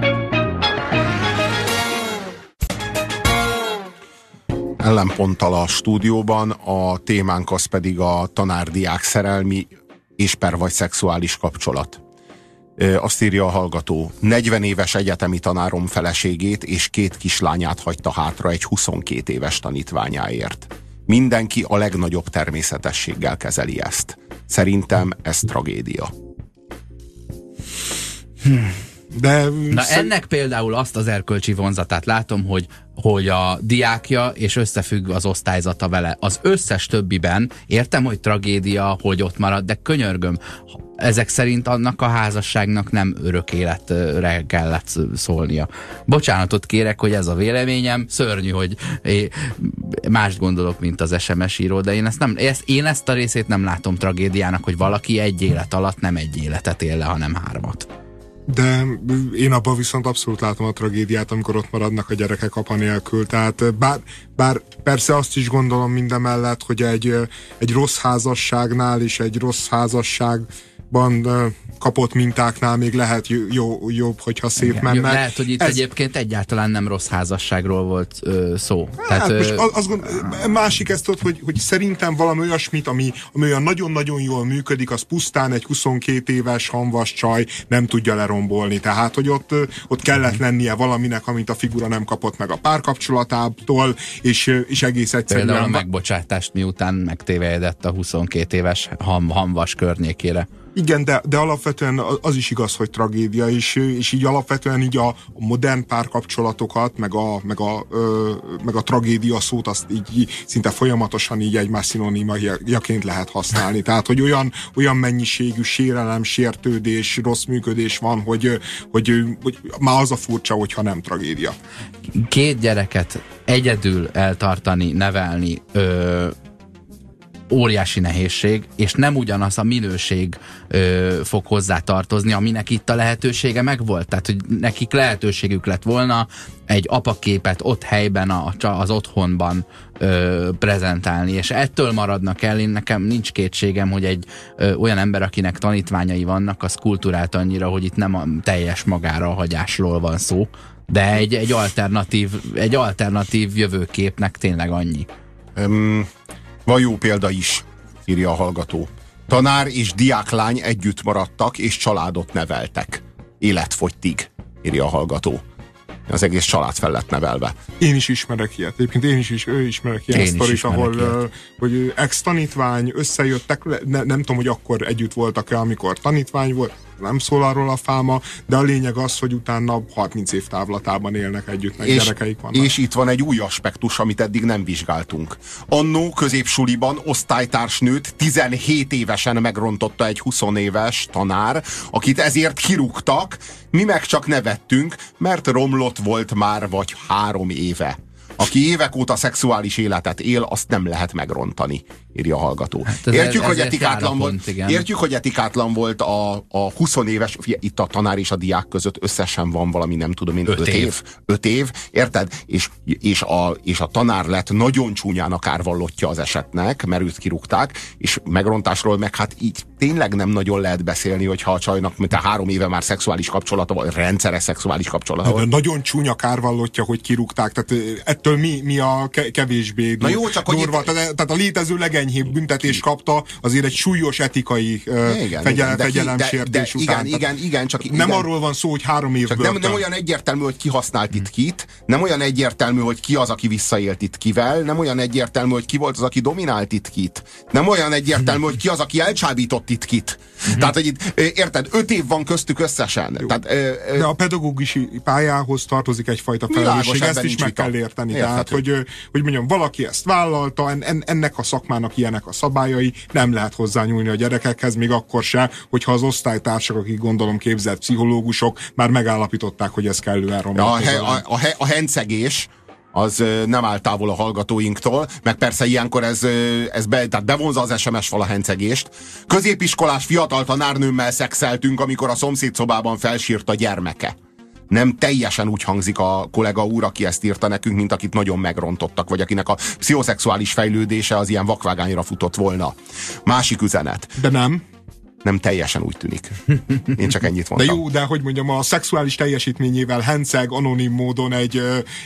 Ellenponttal a stúdióban, a témánk az pedig a tanár-diák szerelmi és vagy szexuális kapcsolat. Azt írja a hallgató: 40 éves egyetemi tanárom feleségét és 2 kislányát hagyta hátra egy 22 éves tanítványáért. Mindenki a legnagyobb természetességgel kezeli ezt. Szerintem ez tragédia. Ennek például azt az erkölcsi vonzatát látom, hogy a diákja és összefügg az osztályzata vele. Az összes többiben értem, hogy tragédia, hogy ott marad, de könyörgöm, ezek szerint annak a házasságnak nem örök életre kellett szólnia. Bocsánatot kérek, hogy ez a véleményem, szörnyű, hogy mást gondolok, mint az SMS író, de én ezt a részét nem látom tragédiának, hogy valaki egy élet alatt nem egy életet él le, hanem 3. De én abban viszont abszolút látom a tragédiát, amikor ott maradnak a gyerekek apa nélkül. Tehát bár persze azt is gondolom mindemellett, hogy egy rossz házasságnál és egy rossz házasságban kapott mintáknál még lehet jobb, hogyha szép mennek. Lehet, hogy itt egyébként egyáltalán nem rossz házasságról volt szó. Hát, másik ezt ott, hogy szerintem valami olyasmit, ami olyan nagyon-nagyon jól működik, az pusztán egy 22 éves hamvas csaj nem tudja lerombolni. Tehát, hogy ott kellett lennie valaminek, amit a figura nem kapott meg a párkapcsolatától, és egész egyszerűen... Például a megbocsátást miután megtévejedett a 22 éves hamvas környékére. Igen, de alapvetően az is igaz, hogy tragédia, és így alapvetően így a modern párkapcsolatokat, meg a tragédia szót azt így szinte folyamatosan így egymás szinonimajaként lehet használni. Tehát, hogy olyan mennyiségű sérelem, sértődés, rossz működés van, hogy már az a furcsa, hogyha nem tragédia. 2 gyereket egyedül eltartani, nevelni, óriási nehézség, és nem ugyanaz a minőség fog hozzá tartozni, aminek itt a lehetősége megvolt. Tehát, hogy nekik lehetőségük lett volna egy apaképet ott helyben, az otthonban prezentálni, és ettől maradnak el. Nekem nincs kétségem, hogy egy olyan ember, akinek tanítványai vannak, az kulturált annyira, hogy itt nem a teljes magára hagyásról van szó, De egy alternatív jövőképnek tényleg annyi. Van jó példa is, írja a hallgató. Tanár és diáklány együtt maradtak, és családot neveltek. Életfogytig, írja a hallgató. Az egész család fel lett nevelve. Én is ismerek ilyet. Egyébként én is ismerek ilyen sztorit, ahol hogy ex-tanítvány összejöttek, nem tudom, hogy akkor együtt voltak-e, amikor tanítvány volt, nem szól arról a fáma, de a lényeg az, hogy utána 30 év távlatában élnek együtt, meg gyerekeik vannak. És itt van egy új aspektus, amit eddig nem vizsgáltunk. Annó középsuliban osztálytársnőt 17 évesen megrontotta egy 20 éves tanár, akit ezért kirúgtak, mi meg csak nevettünk, mert romlott volt már vagy 3 éve. Aki évek óta szexuális életet él, azt nem lehet megrontani, írja a hallgató. Hát értjük, hogy etikátlan volt a 20 éves, itt a tanár és a diák között összesen van valami, nem tudom én, 5 év. 5 év, érted? És a tanár lett nagyon csúnyán a kárvallottja az esetnek, mert őt kirúgták, és megrontásról meg hát így tényleg nem nagyon lehet beszélni, hogyha a csajnak, mint 3 éve már szexuális kapcsolata, vagy rendszeres szexuális kapcsolata. De nagyon csúnya kárvallottja, hogy kirúgták, tehát ettől mi a kevésbé durva? Tehát a létező legenyhébb büntetés kapta azért egy súlyos etikai fegyelemsértés után. Igen, csak nem arról van szó, hogy 3 év börtön. Nem olyan egyértelmű, hogy ki használt itt kit, nem olyan egyértelmű, hogy ki az, aki visszaélt itt kivel, nem olyan egyértelmű, hogy ki volt az, aki dominált itt kit, nem olyan egyértelmű, hogy ki az, aki elcsábított itt kit. Tehát, hogy itt, érted, 5 év van köztük összesen. Tehát, de a pedagógusi pályához tartozik egyfajta felelősség, ezt is meg kell érteni. Tehát, hogy mondjam, valaki ezt vállalta, ennek a szakmának ilyenek a szabályai, nem lehet hozzányúlni a gyerekekhez, még akkor se, hogyha az osztálytársak, akik gondolom képzett pszichológusok, már megállapították, hogy ez kellően romlott. A hencegés az nem áll távol a hallgatóinktól, meg persze ilyenkor tehát bevonza az SMS fal a hencegést. Középiskolás fiatal tanárnőmmel szexeltünk, amikor a szomszédszobában felsírt a gyermeke. Nem teljesen úgy hangzik a kollega úr, aki ezt írta nekünk, mint akit nagyon megrontottak, vagy akinek a pszichoszexuális fejlődése az ilyen vakvágányra futott volna. Másik üzenet. De nem. Nem teljesen úgy tűnik. Én csak ennyit mondtam. De jó, de hogy mondjam, a szexuális teljesítményével henceg anonim módon egy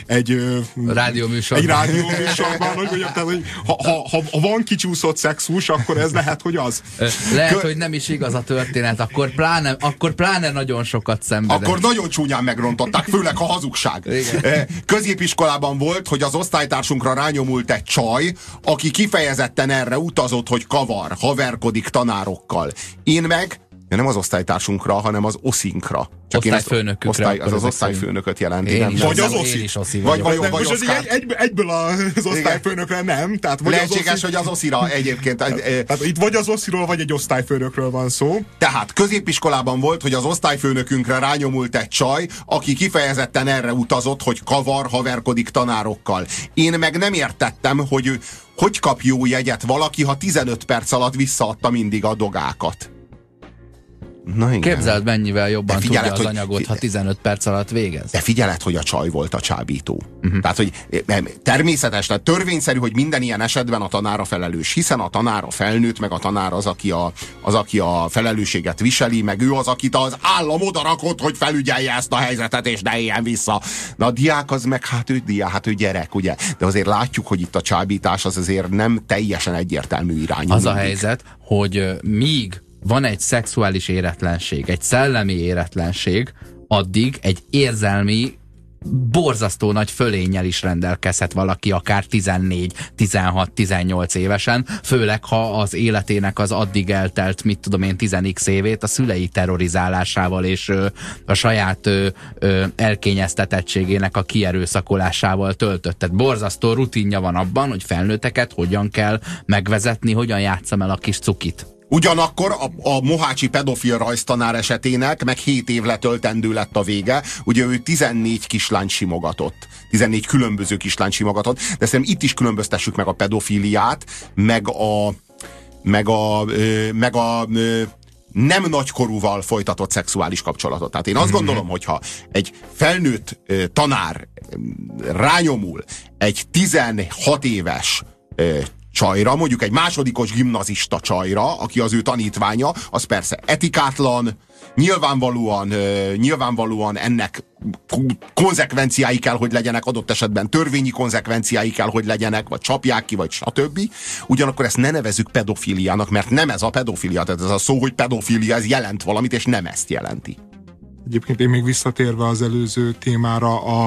rádióműsorban, hogy mondjam, tehát, hogy ha van kicsúszott szexus, akkor ez lehet, hogy az. Lehet, hogy nem is igaz a történet, akkor pláne nagyon sokat szenvedett. Akkor nagyon csúnyán megrontották, főleg a hazugság. Igen. Középiskolában volt, hogy az osztálytársunkra rányomult egy csaj, aki kifejezetten erre utazott, hogy haverkodik tanárokkal. Én meg, nem az osztálytársunkra, hanem az oszinkra. Osztályfőnökükre. Az osztályfőnököt jelenti. Vagy az oszi. Vagy most egyből az osztályfőnökre nem. Tehát vagy lehetséges, hogy az oszira egyébként. Tehát itt vagy az osziról, vagy egy osztályfőnökről van szó. Tehát középiskolában volt, hogy az osztályfőnökünkre rányomult egy csaj, aki kifejezetten erre utazott, hogy haverkodik tanárokkal. Én meg nem értettem, hogy kap jó jegyet valaki, ha 15 perc alatt visszaadta mindig a dogákat. Képzeld, mennyivel jobban tudja az anyagot, ha 15 perc alatt végez. De figyeled, hogy a csaj volt a csábító. Tehát, hogy természetes, tehát törvényszerű, hogy minden ilyen esetben a tanár a felelős, hiszen a tanár a felnőtt, meg a tanár az, aki a felelősséget viseli, meg ő az, akit az állam odarakott, hogy felügyelje ezt a helyzetet, és ne éljen vissza. Na a diák az meg, ő gyerek, ugye? De azért látjuk, hogy itt a csábítás az azért nem teljesen egyértelmű irányú. Az a helyzet, hogy míg van egy szexuális éretlenség, egy szellemi éretlenség, addig egy érzelmi, borzasztó nagy fölénnyel is rendelkezhet valaki, akár 14, 16, 18 évesen, főleg ha az életének az addig eltelt, 10x évét a szülei terrorizálásával és a saját elkényeztetettségének a kierőszakolásával töltött. Borzasztó rutinja van abban, hogy felnőtteket hogyan kell megvezetni, hogyan játsszam el a kis cukit. Ugyanakkor a mohácsi pedofil rajztanár esetének meg 7 év letöltendő lett a vége. Ugye ő 14 kislányt simogatott. 14 különböző kislányt simogatott. De szerintem itt is különböztessük meg a pedofiliát, meg a nem nagykorúval folytatott szexuális kapcsolatot. Tehát én azt gondolom, hogyha egy felnőtt tanár rányomul egy 16 éves csajra, mondjuk egy másodikos gimnazista csajra, aki az ő tanítványa, az persze etikátlan, nyilvánvalóan ennek konzekvenciái kell, hogy legyenek, adott esetben törvényi konzekvenciái kell, hogy legyenek, vagy csapják ki, vagy stb. Ugyanakkor ezt ne nevezzük pedofiliának, mert nem ez a pedofilia. Tehát ez a szó, hogy pedofilia, ez jelent valamit, és nem ezt jelenti. Egyébként én még visszatérve az előző témára,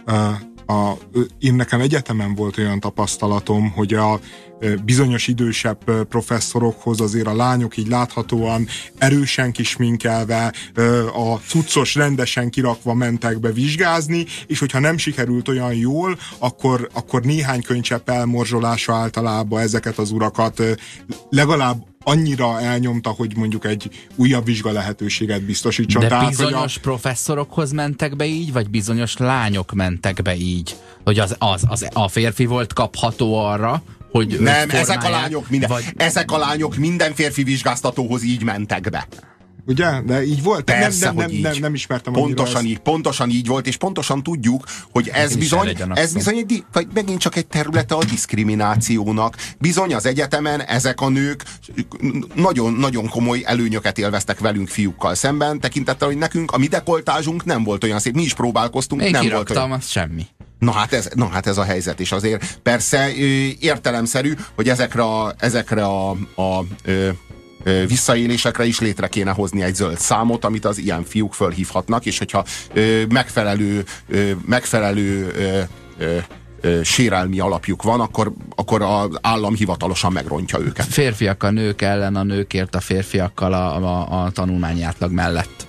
én nekem egyetemen volt olyan tapasztalatom, hogy a bizonyos idősebb professzorokhoz azért a lányok így láthatóan erősen kisminkelve, a cuccos rendesen kirakva mentek be vizsgázni, és hogyha nem sikerült olyan jól, akkor néhány könycsepp elmorzsolása általában ezeket az urakat legalább annyira elnyomta, hogy mondjuk egy újabb vizsga lehetőséget biztosítson. De tehát, bizonyos professzorokhoz mentek be így, vagy bizonyos lányok mentek be így? Hogy a férfi volt kapható arra, hogy nem, ezek a lányok minden férfi vizsgáztatóhoz így mentek be. Ugye? De így volt? Persze, nem ismertem pontosan így volt, és pontosan tudjuk, hogy ez bizony megint csak egy területe a diszkriminációnak. Bizony az egyetemen ezek a nők nagyon komoly előnyöket élveztek velünk fiúkkal szemben, tekintettel, hogy nekünk a mi dekoltázsunk nem volt olyan szép. Mi is próbálkoztunk, én nem kiraktam, volt olyan. Az semmi. Na hát ez a helyzet, és azért persze értelemszerű, hogy ezekre a visszaélésekre is létre kéne hozni egy zöld számot, amit az ilyen fiúk fölhívhatnak, és hogyha megfelelő sérelmi alapjuk van, akkor az állam hivatalosan megrontja őket. Férfiak a nők ellen, a nőkért a férfiakkal a tanulmányi átlag mellett.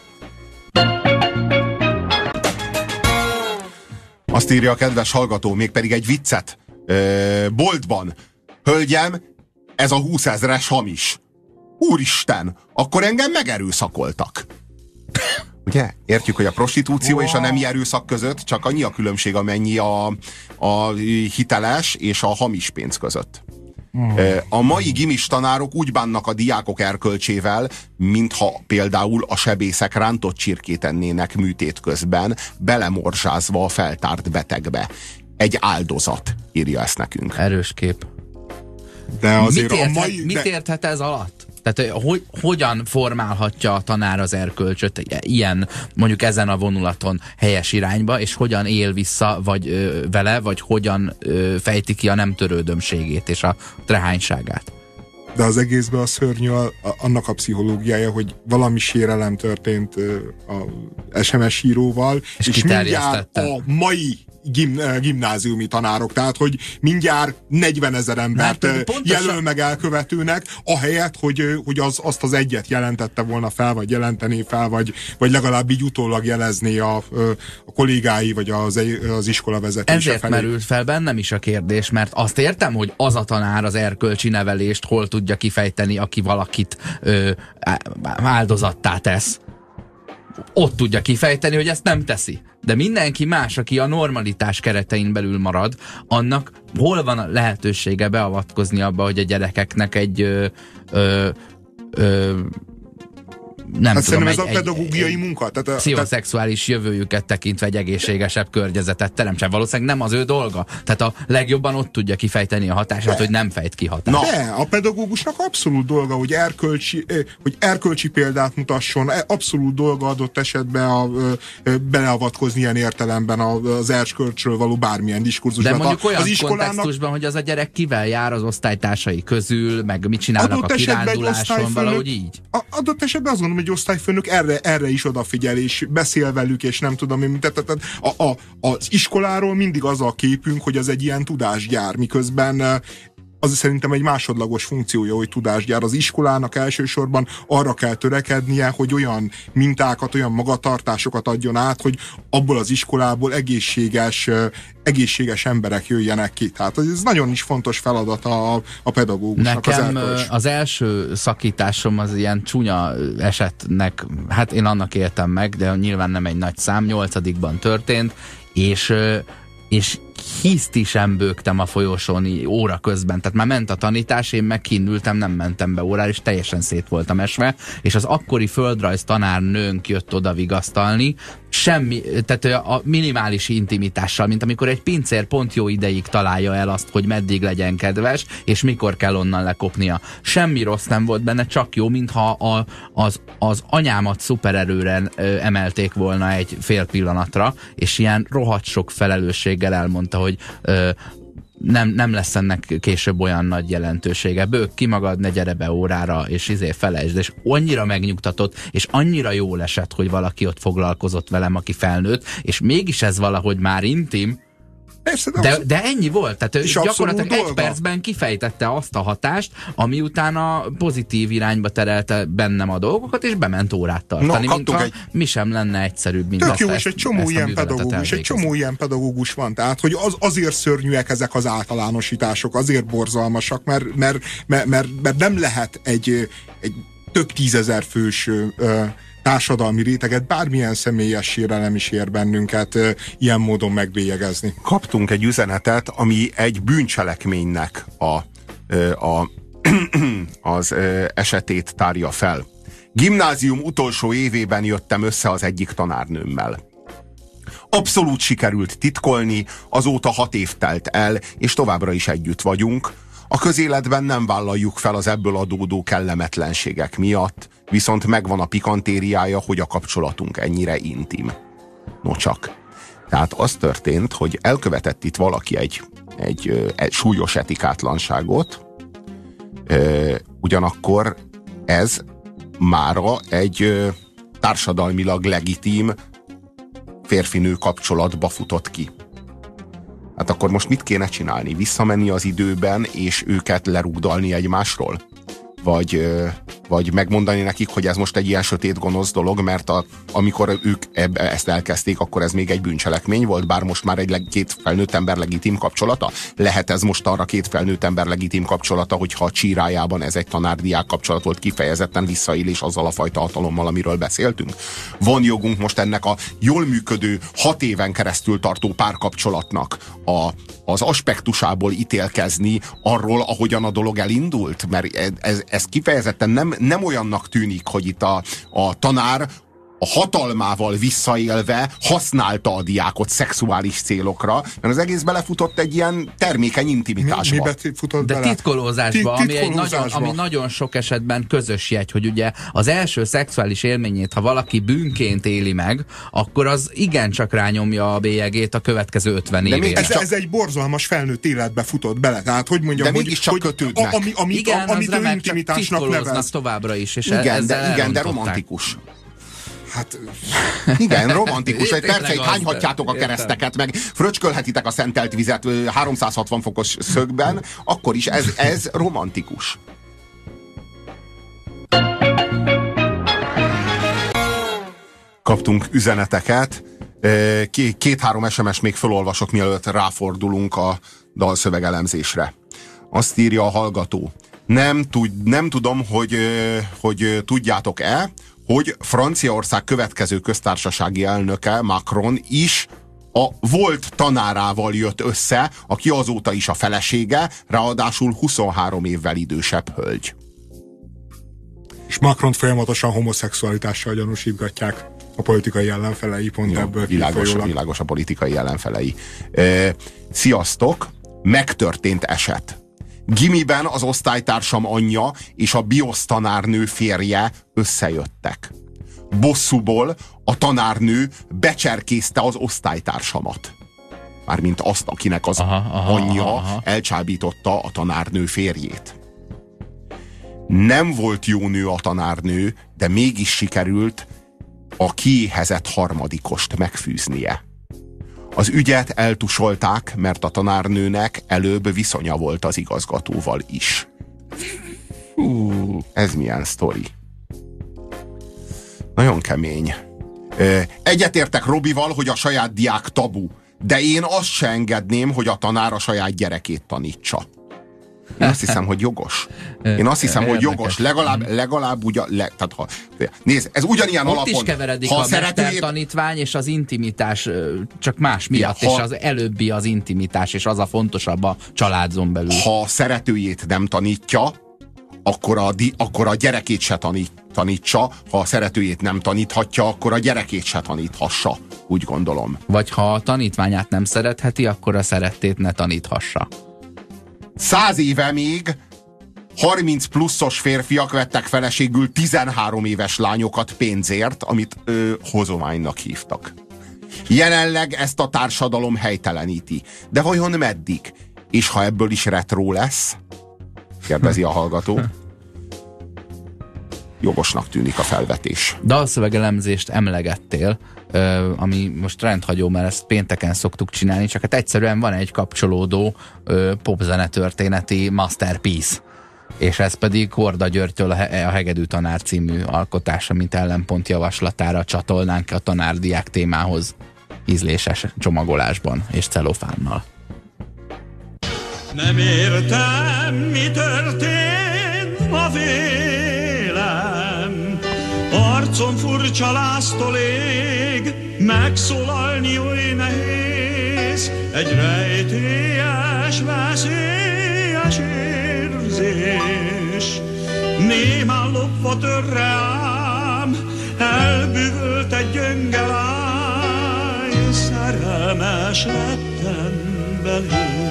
Azt írja a kedves hallgató, mégpedig egy viccet. Boltban. Hölgyem, ez a 20 000-es hamis. Úristen, akkor engem megerőszakoltak. Ugye? Értjük, hogy a prostitúció és a nemi erőszak között csak annyi a különbség, amennyi a hiteles és a hamis pénz között. A mai gimis tanárok úgy bánnak a diákok erkölcsével, mintha például a sebészek rántott csirkét ennének műtét közben, belemorzsázva a feltárt betegbe. Egy áldozat, írja ezt nekünk. Erős kép. De azért mit érthet ez alatt? Tehát hogyan formálhatja a tanár az erkölcsöt ilyen, mondjuk ezen a vonulaton helyes irányba, és hogyan él vissza vele, vagy hogyan fejti ki a nem törődömségét és a trehányságát? De az egészben a szörnyű annak a pszichológiája, hogy valami sérelem történt a SMS íróval, és mindjárt a mai gimnáziumi tanárok, tehát hogy mindjárt 40 000 embert jelöl meg elkövetőnek, ahelyett, hogy azt az egyet jelentette volna fel, vagy jelentené fel, vagy legalább így utólag jelezné a kollégái, vagy az iskola vezetése ezért felé. Merült fel bennem is a kérdés, mert azt értem, hogy az a tanár az erkölcsi nevelést hol tudja kifejteni, aki valakit áldozattá tesz. Ott tudja kifejteni, hogy ezt nem teszi. De mindenki más, aki a normalitás keretein belül marad, annak hol van a lehetősége beavatkozni abba, hogy a gyerekeknek egy nem hát tudom, ez a pedagógiai munka. Pszichoszexuális jövőjüket tekintve egy egészségesebb környezetet teremtsen. Valószínűleg nem az ő dolga. Tehát a legjobban ott tudja kifejteni a hatását, hogy nem fejt ki hatást. De a pedagógusnak abszolút dolga, hogy erkölcsi példát mutasson, abszolút dolga adott esetben beleavatkozni ilyen értelemben az erkölcsről való bármilyen diskurzusban. De mondjuk olyan kontextusban, hogy az a gyerek kivel jár az osztálytársai közül, meg mit csinálnak a kiránduláson, valahogy így. Adott esetben azt gondolom, hogy osztályfőnök erre is odafigyel, és beszél velük, és nem tudom én. Az iskoláról mindig az a képünk, hogy az egy ilyen tudásgyár, miközben az szerintem egy másodlagos funkciója, hogy tudásgyár. Az iskolának elsősorban arra kell törekednie, hogy olyan mintákat, olyan magatartásokat adjon át, hogy abból az iskolából egészséges emberek jöjjenek ki. Tehát ez nagyon is fontos feladata a pedagógusnak. Nekem az első szakításom az ilyen csúnya esetnek, hát én annak éltem meg, de nyilván nem egy nagy szám, 8-ban történt, és hisztisen bőgtem a folyosón óra közben, tehát már ment a tanítás, én meg kinnültem, nem mentem be órára, és teljesen szét voltam esve, és az akkori földrajz tanárnőnk jött oda vigasztalni, semmi, tehát a minimális intimitással, mint amikor egy pincér pont jó ideig találja el azt, hogy meddig legyen kedves, és mikor kell onnan lekopnia. Semmi rossz nem volt benne, csak jó, mintha az anyámat szupererőre emelték volna egy fél pillanatra, és ilyen rohadt sok felelősséggel elmondta, hogy nem lesz ennek később olyan nagy jelentősége. Bőg ki magad, ne gyere be órára, és felejtsd. És annyira megnyugtatott, és annyira jól esett, hogy valaki ott foglalkozott velem, aki felnőtt, és mégis ez valahogy már intim. Persze, de ennyi volt, tehát gyakorlatilag egy percben kifejtette azt a hatást, ami utána pozitív irányba terelte bennem a dolgokat, és bement órát tartani, mintha mi sem lenne egyszerűbb, mint tök jó, és egy csomó ilyen pedagógus van, tehát hogy azért szörnyűek ezek az általánosítások, azért borzalmasak, mert nem lehet egy több tízezer fős társadalmi réteget, bármilyen személyes sérelem is ér bennünket ilyen módon megbélyegezni. Kaptunk egy üzenetet, ami egy bűncselekménynek az esetét tárja fel. Gimnázium utolsó évében jöttem össze az egyik tanárnőmmel. Abszolút sikerült titkolni, azóta 6 év telt el, és továbbra is együtt vagyunk. A közéletben nem vállaljuk fel az ebből adódó kellemetlenségek miatt, viszont megvan a pikantériája, hogy a kapcsolatunk ennyire intim. No csak. Tehát az történt, hogy elkövetett itt valaki egy súlyos etikátlanságot, ugyanakkor ez mára egy társadalmilag legitim férfi-nő kapcsolatba futott ki. Hát akkor most mit kéne csinálni? Visszamenni az időben, és őket lerugdalni egymásról? Vagy megmondani nekik, hogy ez most egy ilyen sötét, gonosz dolog, mert amikor ők ezt elkezdték, akkor ez még egy bűncselekmény volt, bár most már két felnőtt ember legitim kapcsolata? Lehet ez most arra két felnőtt ember legitim kapcsolata, hogyha a csírájában ez egy tanár-diák kapcsolat volt, kifejezetten visszaélés azzal a fajta hatalommal, amiről beszéltünk? Van jogunk most ennek a jól működő, 6 éven keresztül tartó párkapcsolatnak az aspektusából ítélkezni arról, ahogyan a dolog elindult? Mert ez kifejezetten nem olyannak tűnik, hogy itt a tanár a hatalmával visszaélve használta a diákot szexuális célokra, mert az egész belefutott egy ilyen termékeny intimitásba. De titkolózásba, ami nagyon sok esetben közös jegy, hogy ugye az első szexuális élményét, ha valaki bűnként éli meg, akkor az igencsak rányomja a bélyegét a következő 50 évére. Ez egy borzalmas felnőtt életbe futott bele. Tehát, hogy mondjam, de mégiscsak kötődnek. Amit ő intimitásnak nevez. Továbbra is. És igen, de romantikus. Hát... Igen, romantikus. Egy percig hányhatjátok a kereszteket, meg fröcskölhetitek a szentelt vizet 360 fokos szögben, akkor is ez romantikus. Kaptunk üzeneteket. 2-3 SMS még felolvasok, mielőtt ráfordulunk a dalszövegelemzésre. Azt írja a hallgató. Nem tudom, hogy tudjátok-e, hogy Franciaország következő köztársasági elnöke, Macron is a volt tanárával jött össze, aki azóta is a felesége, ráadásul 23 évvel idősebb hölgy. És Macron folyamatosan homoszexualitással gyanúsítgatják a politikai ellenfelei, pont ebből világos a politikai ellenfelei. Sziasztok! Megtörtént eset. Gimiben az osztálytársam anyja és a biosztanárnő férje összejöttek. Bosszúból a tanárnő becserkészte az osztálytársamat. Mármint azt, akinek az anyja elcsábította a tanárnő férjét. Nem volt jó nő a tanárnő, de mégis sikerült a kiéhezett harmadikost megfűznie. Az ügyet eltusolták, mert a tanárnőnek előbb viszonya volt az igazgatóval is. Ez milyen sztori. Nagyon kemény. Egyetértek Robival, hogy a saját diák tabu, de én azt se engedném, hogy a tanár a saját gyerekét tanítsa. Én azt hiszem, hogy jogos. Én azt hiszem, hogy jogos. Legalább tehát nézd, ez ugyanilyen ott alapon. Is keveredik a mestertanítvány és az intimitás, csak más miatt, és az előbbi az intimitás, és az a fontosabb a családon belül. Ha a szeretőjét nem tanítja, akkor a gyerekét se tanítsa, ha a szeretőjét nem taníthatja, akkor a gyerekét se taníthassa, úgy gondolom. Vagy ha a tanítványát nem szeretheti, akkor a szerettét ne taníthassa. 100 éve még 30 pluszos férfiak vettek feleségül 13 éves lányokat pénzért, amit hozománynak hívtak. Jelenleg ezt a társadalom helyteleníti. De vajon meddig? És ha ebből is retro lesz? Kérdezi a hallgató. Jogosnak tűnik a felvetés. Dalszövegelemzést emlegettél, ami most rendhagyó, mert ezt pénteken szoktuk csinálni, csak hát egyszerűen van egy kapcsolódó popzenetörténeti masterpiece. És ez pedig Korda Györgytől a Hegedű tanár című alkotása, mint ellenpont javaslatára csatolnánk a tanárdiák témához ízléses csomagolásban és celofánnal. Nem értem, mi történt ma vélem. Arcom furcsa láztól ég, megszólalni oly nehéz. Egy rejtélyes, veszélyes érzés. Némán lopva tör rám, elbűvölt egy gyönge lány. Szerelmes lettem belé.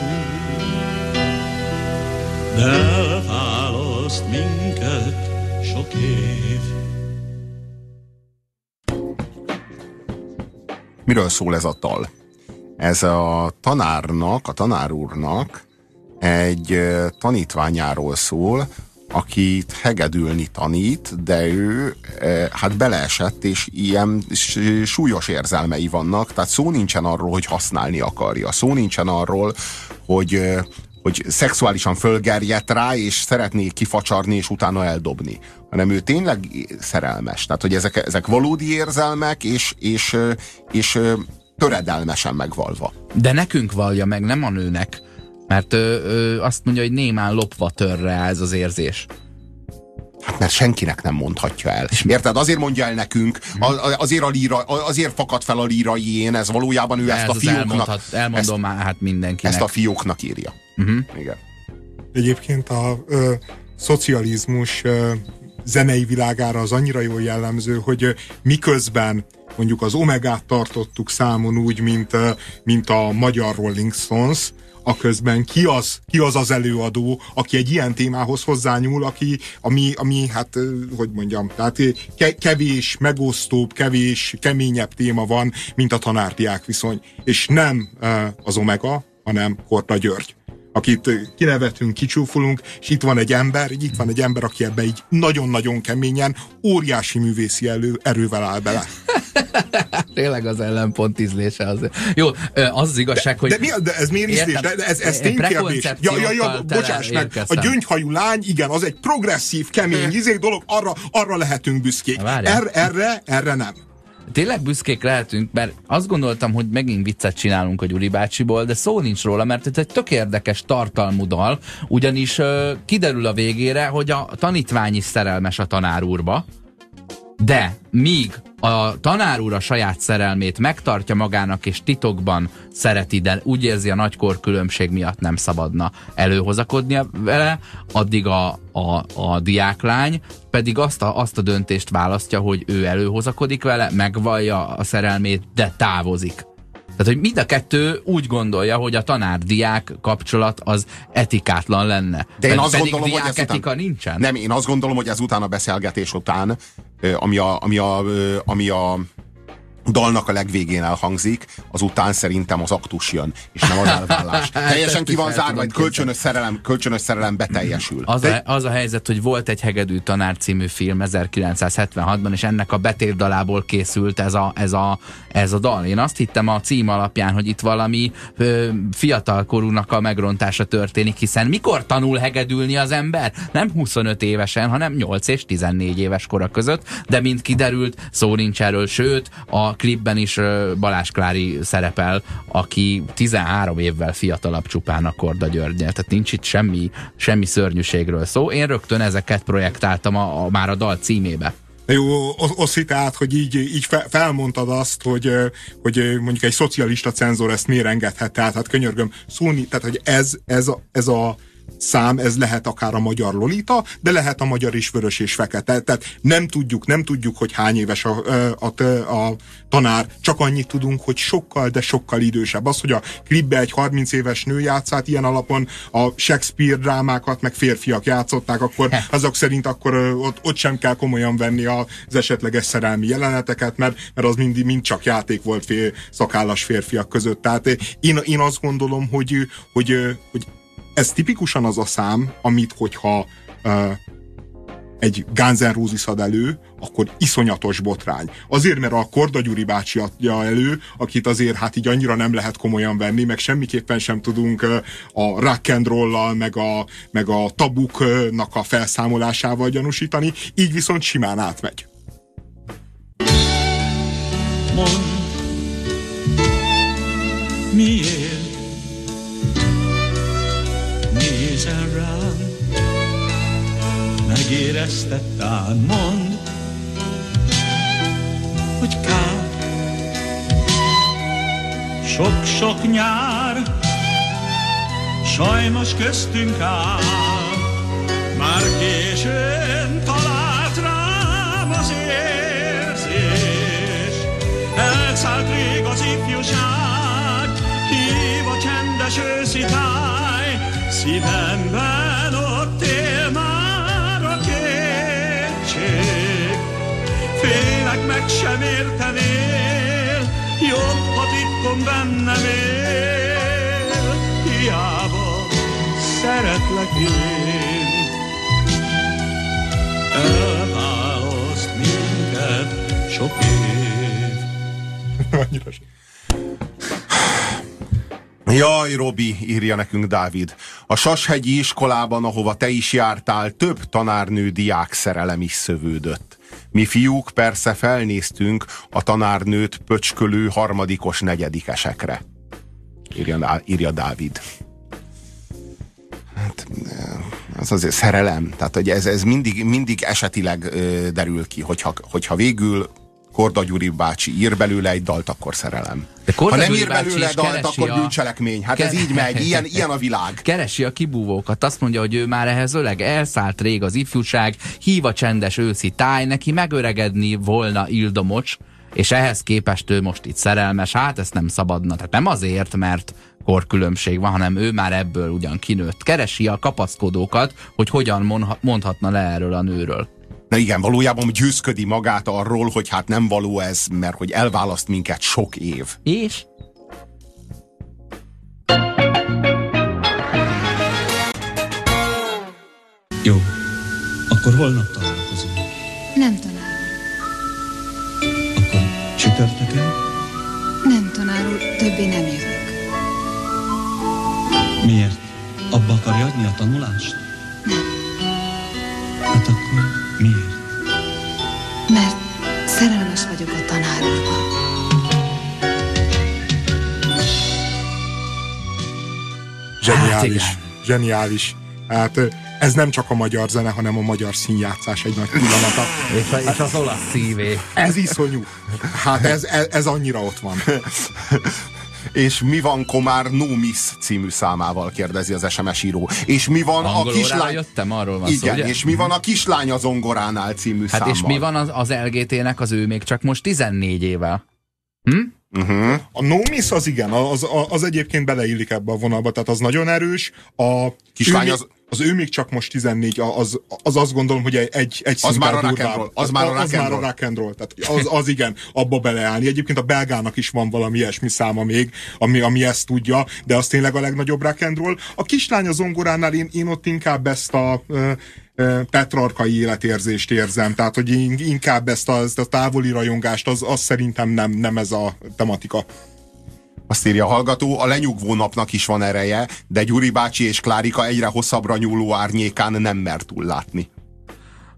De elválaszt minket sok év. Miről szól ez a dal? Ez a tanárnak, a tanár úrnak egy tanítványáról szól, akit hegedülni tanít, de ő hát beleesett, és ilyen súlyos érzelmei vannak, tehát szó nincsen arról, hogy használni akarja. Szó nincsen arról, hogy szexuálisan fölgerjedt rá, és szeretné kifacsarni, és utána eldobni. Hanem ő tényleg szerelmes. Tehát, hogy ezek valódi érzelmek, és töredelmesen megvalva. De nekünk vallja meg, nem a nőnek. Mert azt mondja, hogy némán lopva tör rá ez az érzés. Hát mert senkinek nem mondhatja el. Érted? Azért mondja el nekünk, azért fakad fel a lírai én, ez valójában ő ezt a fióknak... Elmondom már hát mindenkinek. Ezt a fióknak írja. Igen. Egyébként a szocializmus zenei világára az annyira jól jellemző, hogy miközben mondjuk az Omegát tartottuk számon úgy, mint a magyar Rolling Stones, aközben ki az előadó, aki egy ilyen témához hozzányúl, ami hát, hogy mondjam, tehát kevés megosztóbb, kevés keményebb téma van, mint a tanárdiák viszony. És nem az Omega, hanem Korda György, akit kinevetünk, kicsúfolunk, és itt van egy ember, aki ebbe így nagyon-nagyon keményen, óriási művészi erővel áll bele. Tényleg az ellenpont ízlése az. Jó, az igazság, hogy... De ez miért ízlés? Ez ténykérdés. Bocsáss meg, a gyöngyhajú lány, igen, az egy progresszív, kemény dolog, arra lehetünk büszkék. Erre nem. Tényleg büszkék lehetünk, mert azt gondoltam, hogy megint viccet csinálunk a Gyuri bácsiból, de szó nincs róla, mert ez egy tök érdekes tartalmú dal, ugyanis kiderül a végére, hogy a tanítvány is szerelmes a tanár úrba, de míg a tanár úr a saját szerelmét megtartja magának és titokban szereti, de úgy érzi, a nagykor különbség miatt nem szabadna előhozakodnia vele, addig a diáklány pedig azt a döntést választja, hogy ő előhozakodik vele, megvallja a szerelmét, de távozik. Tehát, hogy mind a kettő úgy gondolja, hogy a tanár-diák kapcsolat az etikátlan lenne. De én azt pedig gondolom, hogy etika nincsen. Nem, én azt gondolom, hogy ezután a beszélgetés után, ami a dalnak a legvégén elhangzik, azután szerintem az aktus jön, és nem az elvállás. Teljesen ki van zárva, egy kölcsönös szerelem beteljesül. Az a helyzet, hogy volt egy Hegedű tanár című film 1976-ban, és ennek a betétdalából készült ez a dal. Én azt hittem a cím alapján, hogy itt valami fiatalkorúnak a megrontása történik, hiszen mikor tanul hegedülni az ember? Nem 25 évesen, hanem 8 és 14 éves kora között, de mint kiderült, szó nincs erről, sőt, a klipben is Balázs Klári szerepel, aki 13 évvel fiatalabb csupán a Korda Györgynél. Tehát nincs itt semmi szörnyűségről szó. Én rögtön ezeket projektáltam már a dal címébe. Jó, Oszi, tehát, hogy így felmondtad azt, hogy mondjuk egy szocialista cenzor ezt miért engedhet, tehát könyörgöm, szólni, tehát hogy ez a szám, ez lehet akár a magyar Lolita, de lehet a magyar is vörös és fekete. Tehát nem tudjuk, hogy hány éves a tanár, csak annyit tudunk, hogy sokkal, de sokkal idősebb. Az, hogy a klipbe egy 30 éves nő játszát, ilyen alapon a Shakespeare drámákat, meg férfiak játszották, akkor azok szerint akkor ott sem kell komolyan venni az esetleges szerelmi jeleneteket, mert az mind csak játék volt szakállas férfiak között. Tehát én azt gondolom, hogy ez tipikusan az a szám, amit hogyha egy Guns N' Roses ad elő, akkor iszonyatos botrány. Azért, mert a Korda Gyuri bácsi adja elő, akit azért hát így annyira nem lehet komolyan venni, meg semmiképpen sem tudunk a rock and roll-lal, meg a tabuknak a felszámolásával gyanúsítani, így viszont simán átmegy. Mondd, miért nézel rám, megérezted tán, mondd, hogy kár, sok-sok nyár, sajnos köztünk áll, már későn talált rám az érzés, elszállt rég az ifjúság, hív a csendes őszi táj, szívemben ott él már a kétség. Félek, meg sem értenél, jobb, ha titkon bennem él. Hiába szeretlek én. Elválaszt minket sok év. Annyira sok. Jaj, Robi, írja nekünk Dávid. A Sashegyi iskolában, ahova te is jártál, több tanárnő diák szerelem is szövődött. Mi fiúk persze felnéztünk a tanárnőt pöcskölő harmadikos, negyedikesekre. Írja Dávid. Hát, az azért szerelem. Tehát, hogy ez mindig esetileg derül ki, hogyha végül Korda Gyuri bácsi ír belőle egy dalt, akkor szerelem. Ha nem ír belőle dalt, akkor bűncselekmény. Hát ez így megy, ilyen a világ. Keresi a kibúvókat, azt mondja, hogy ő már ehhez öreg, elszállt rég az ifjúság, hív a csendes őszi táj, neki megöregedni volna Ildomocs, és ehhez képest ő most itt szerelmes, hát ezt nem szabadna. Tehát nem azért, mert korkülönbség van, hanem ő már ebből ugyan kinőtt. Keresi a kapaszkodókat, hogy hogyan mondhatna le erről a nőről. Na igen, valójában győzködi magát arról, hogy hát nem való ez, mert hogy elválaszt minket sok év. És? Jó, akkor holnap találkozunk. Nem, tanár úr. Akkor csütörtökön? Nem, tanár úr, többé nem jövök. Miért? Abba akarja adni a tanulást? Nem. Hát akkor miért? Mert szerelmes vagyok a tanár úrba. Zseniális. Zseniális. Hát ez nem csak a magyar zene, hanem a magyar színjátszás egy nagy pillanata. És az olasz szívé. Ez iszonyú. Hát ez annyira ott van. És mi van Komár No Miss című számával, kérdezi az SMS író. És mi van a kislány... jöttem, arról van igen, szó, ugye? és mi van a Kislány a zongoránál című hát számmal? És mi van az LGT-nek, az ő még csak most 14 éve? A No Miss az igen, az egyébként beleillik ebbe a vonalba, tehát az nagyon erős. A Kislány az ő még csak most 14, az azt gondolom, hogy egy az már a durvább. rock and roll. Az már a rock and roll. Tehát az igen, abba beleállni. Egyébként a belgának is van valami ilyesmi száma még, ami ezt tudja, de az tényleg a legnagyobb rock and roll. A Kislány a zongoránál én ott inkább ezt a petrarkai életérzést érzem, tehát hogy inkább ezt a távoli rajongást, az szerintem nem ez a tematika. Azt írja a hallgató, a lenyugvó napnak is van ereje, de Gyuri bácsi és Klárika egyre hosszabbra nyúló árnyékán nem mer túl látni.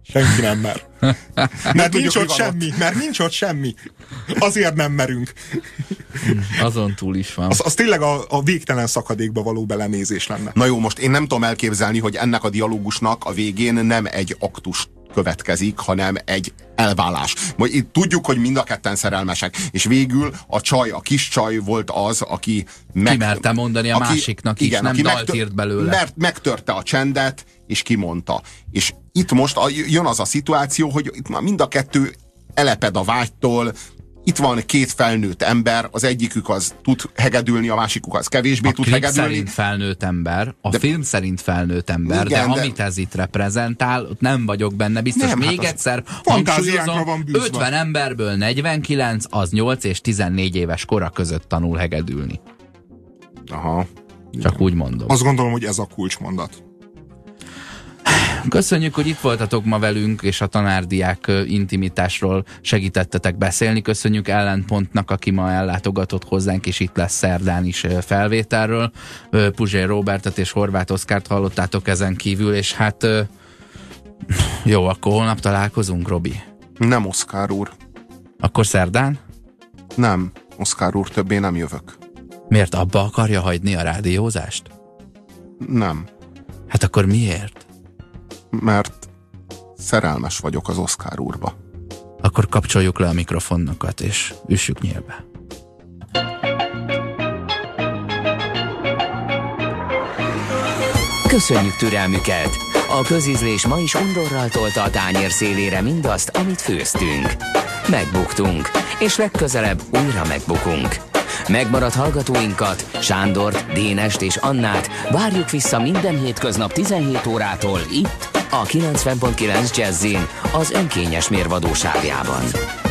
Senki nem mer. Mert nincs ott semmi. Mert nincs ott semmi. Azért nem merünk. Azon túl is van. Az tényleg a végtelen szakadékba való belenézés lenne. Na jó, most én nem tudom elképzelni, hogy ennek a dialógusnak a végén nem egy aktus következik, hanem egy elválás. Majd itt tudjuk, hogy mind a ketten szerelmesek, és végül a kis csaj volt az, aki kimerte mondani a másiknak is, igen, nem dalt írt belőle. Mert megtörte a csendet, és kimondta. És itt most jön az a szituáció, hogy itt már mind a kettő eleped a vágytól. Itt van két felnőtt ember, az egyikük az tud hegedülni, a másikuk az kevésbé tud hegedülni. A klip szerint felnőtt ember, a film szerint felnőtt ember, igen, de amit ez itt reprezentál, ott nem vagyok benne biztos. Nem, még egyszer hangsúlyozom, 50 emberből 49 az 8 és 14 éves kora között tanul hegedülni. Aha. Csak úgy mondom. Azt gondolom, hogy ez a kulcsmondat. Köszönjük, hogy itt voltatok ma velünk, és a tanárdiák intimitásról segítettetek beszélni. Köszönjük Ellenpontnak, aki ma ellátogatott hozzánk, és itt lesz szerdán is felvételről. Puzsér Robertet és Horváth Oszkárt hallottátok ezen kívül, és hát jó, akkor holnap találkozunk, Robi. Nem, Oszkár úr. Akkor szerdán? Nem, Oszkár úr, többé nem jövök. Miért, abba akarja hagyni a rádiózást? Nem. Hát akkor miért? Mert szerelmes vagyok az Oszkár úrba. Akkor kapcsoljuk le a mikrofonokat, és üssük nyílbe. Köszönjük türelmüket! A közízlés ma is undorral tolta a tányér szélére mindazt, amit főztünk. Megbuktunk, és legközelebb újra megbukunk. Megmaradt hallgatóinkat, Sándort, Dénest és Annát várjuk vissza minden hétköznap 17 órától itt, a 90.9 Jazzin, az önkényes mérvadó sávjában.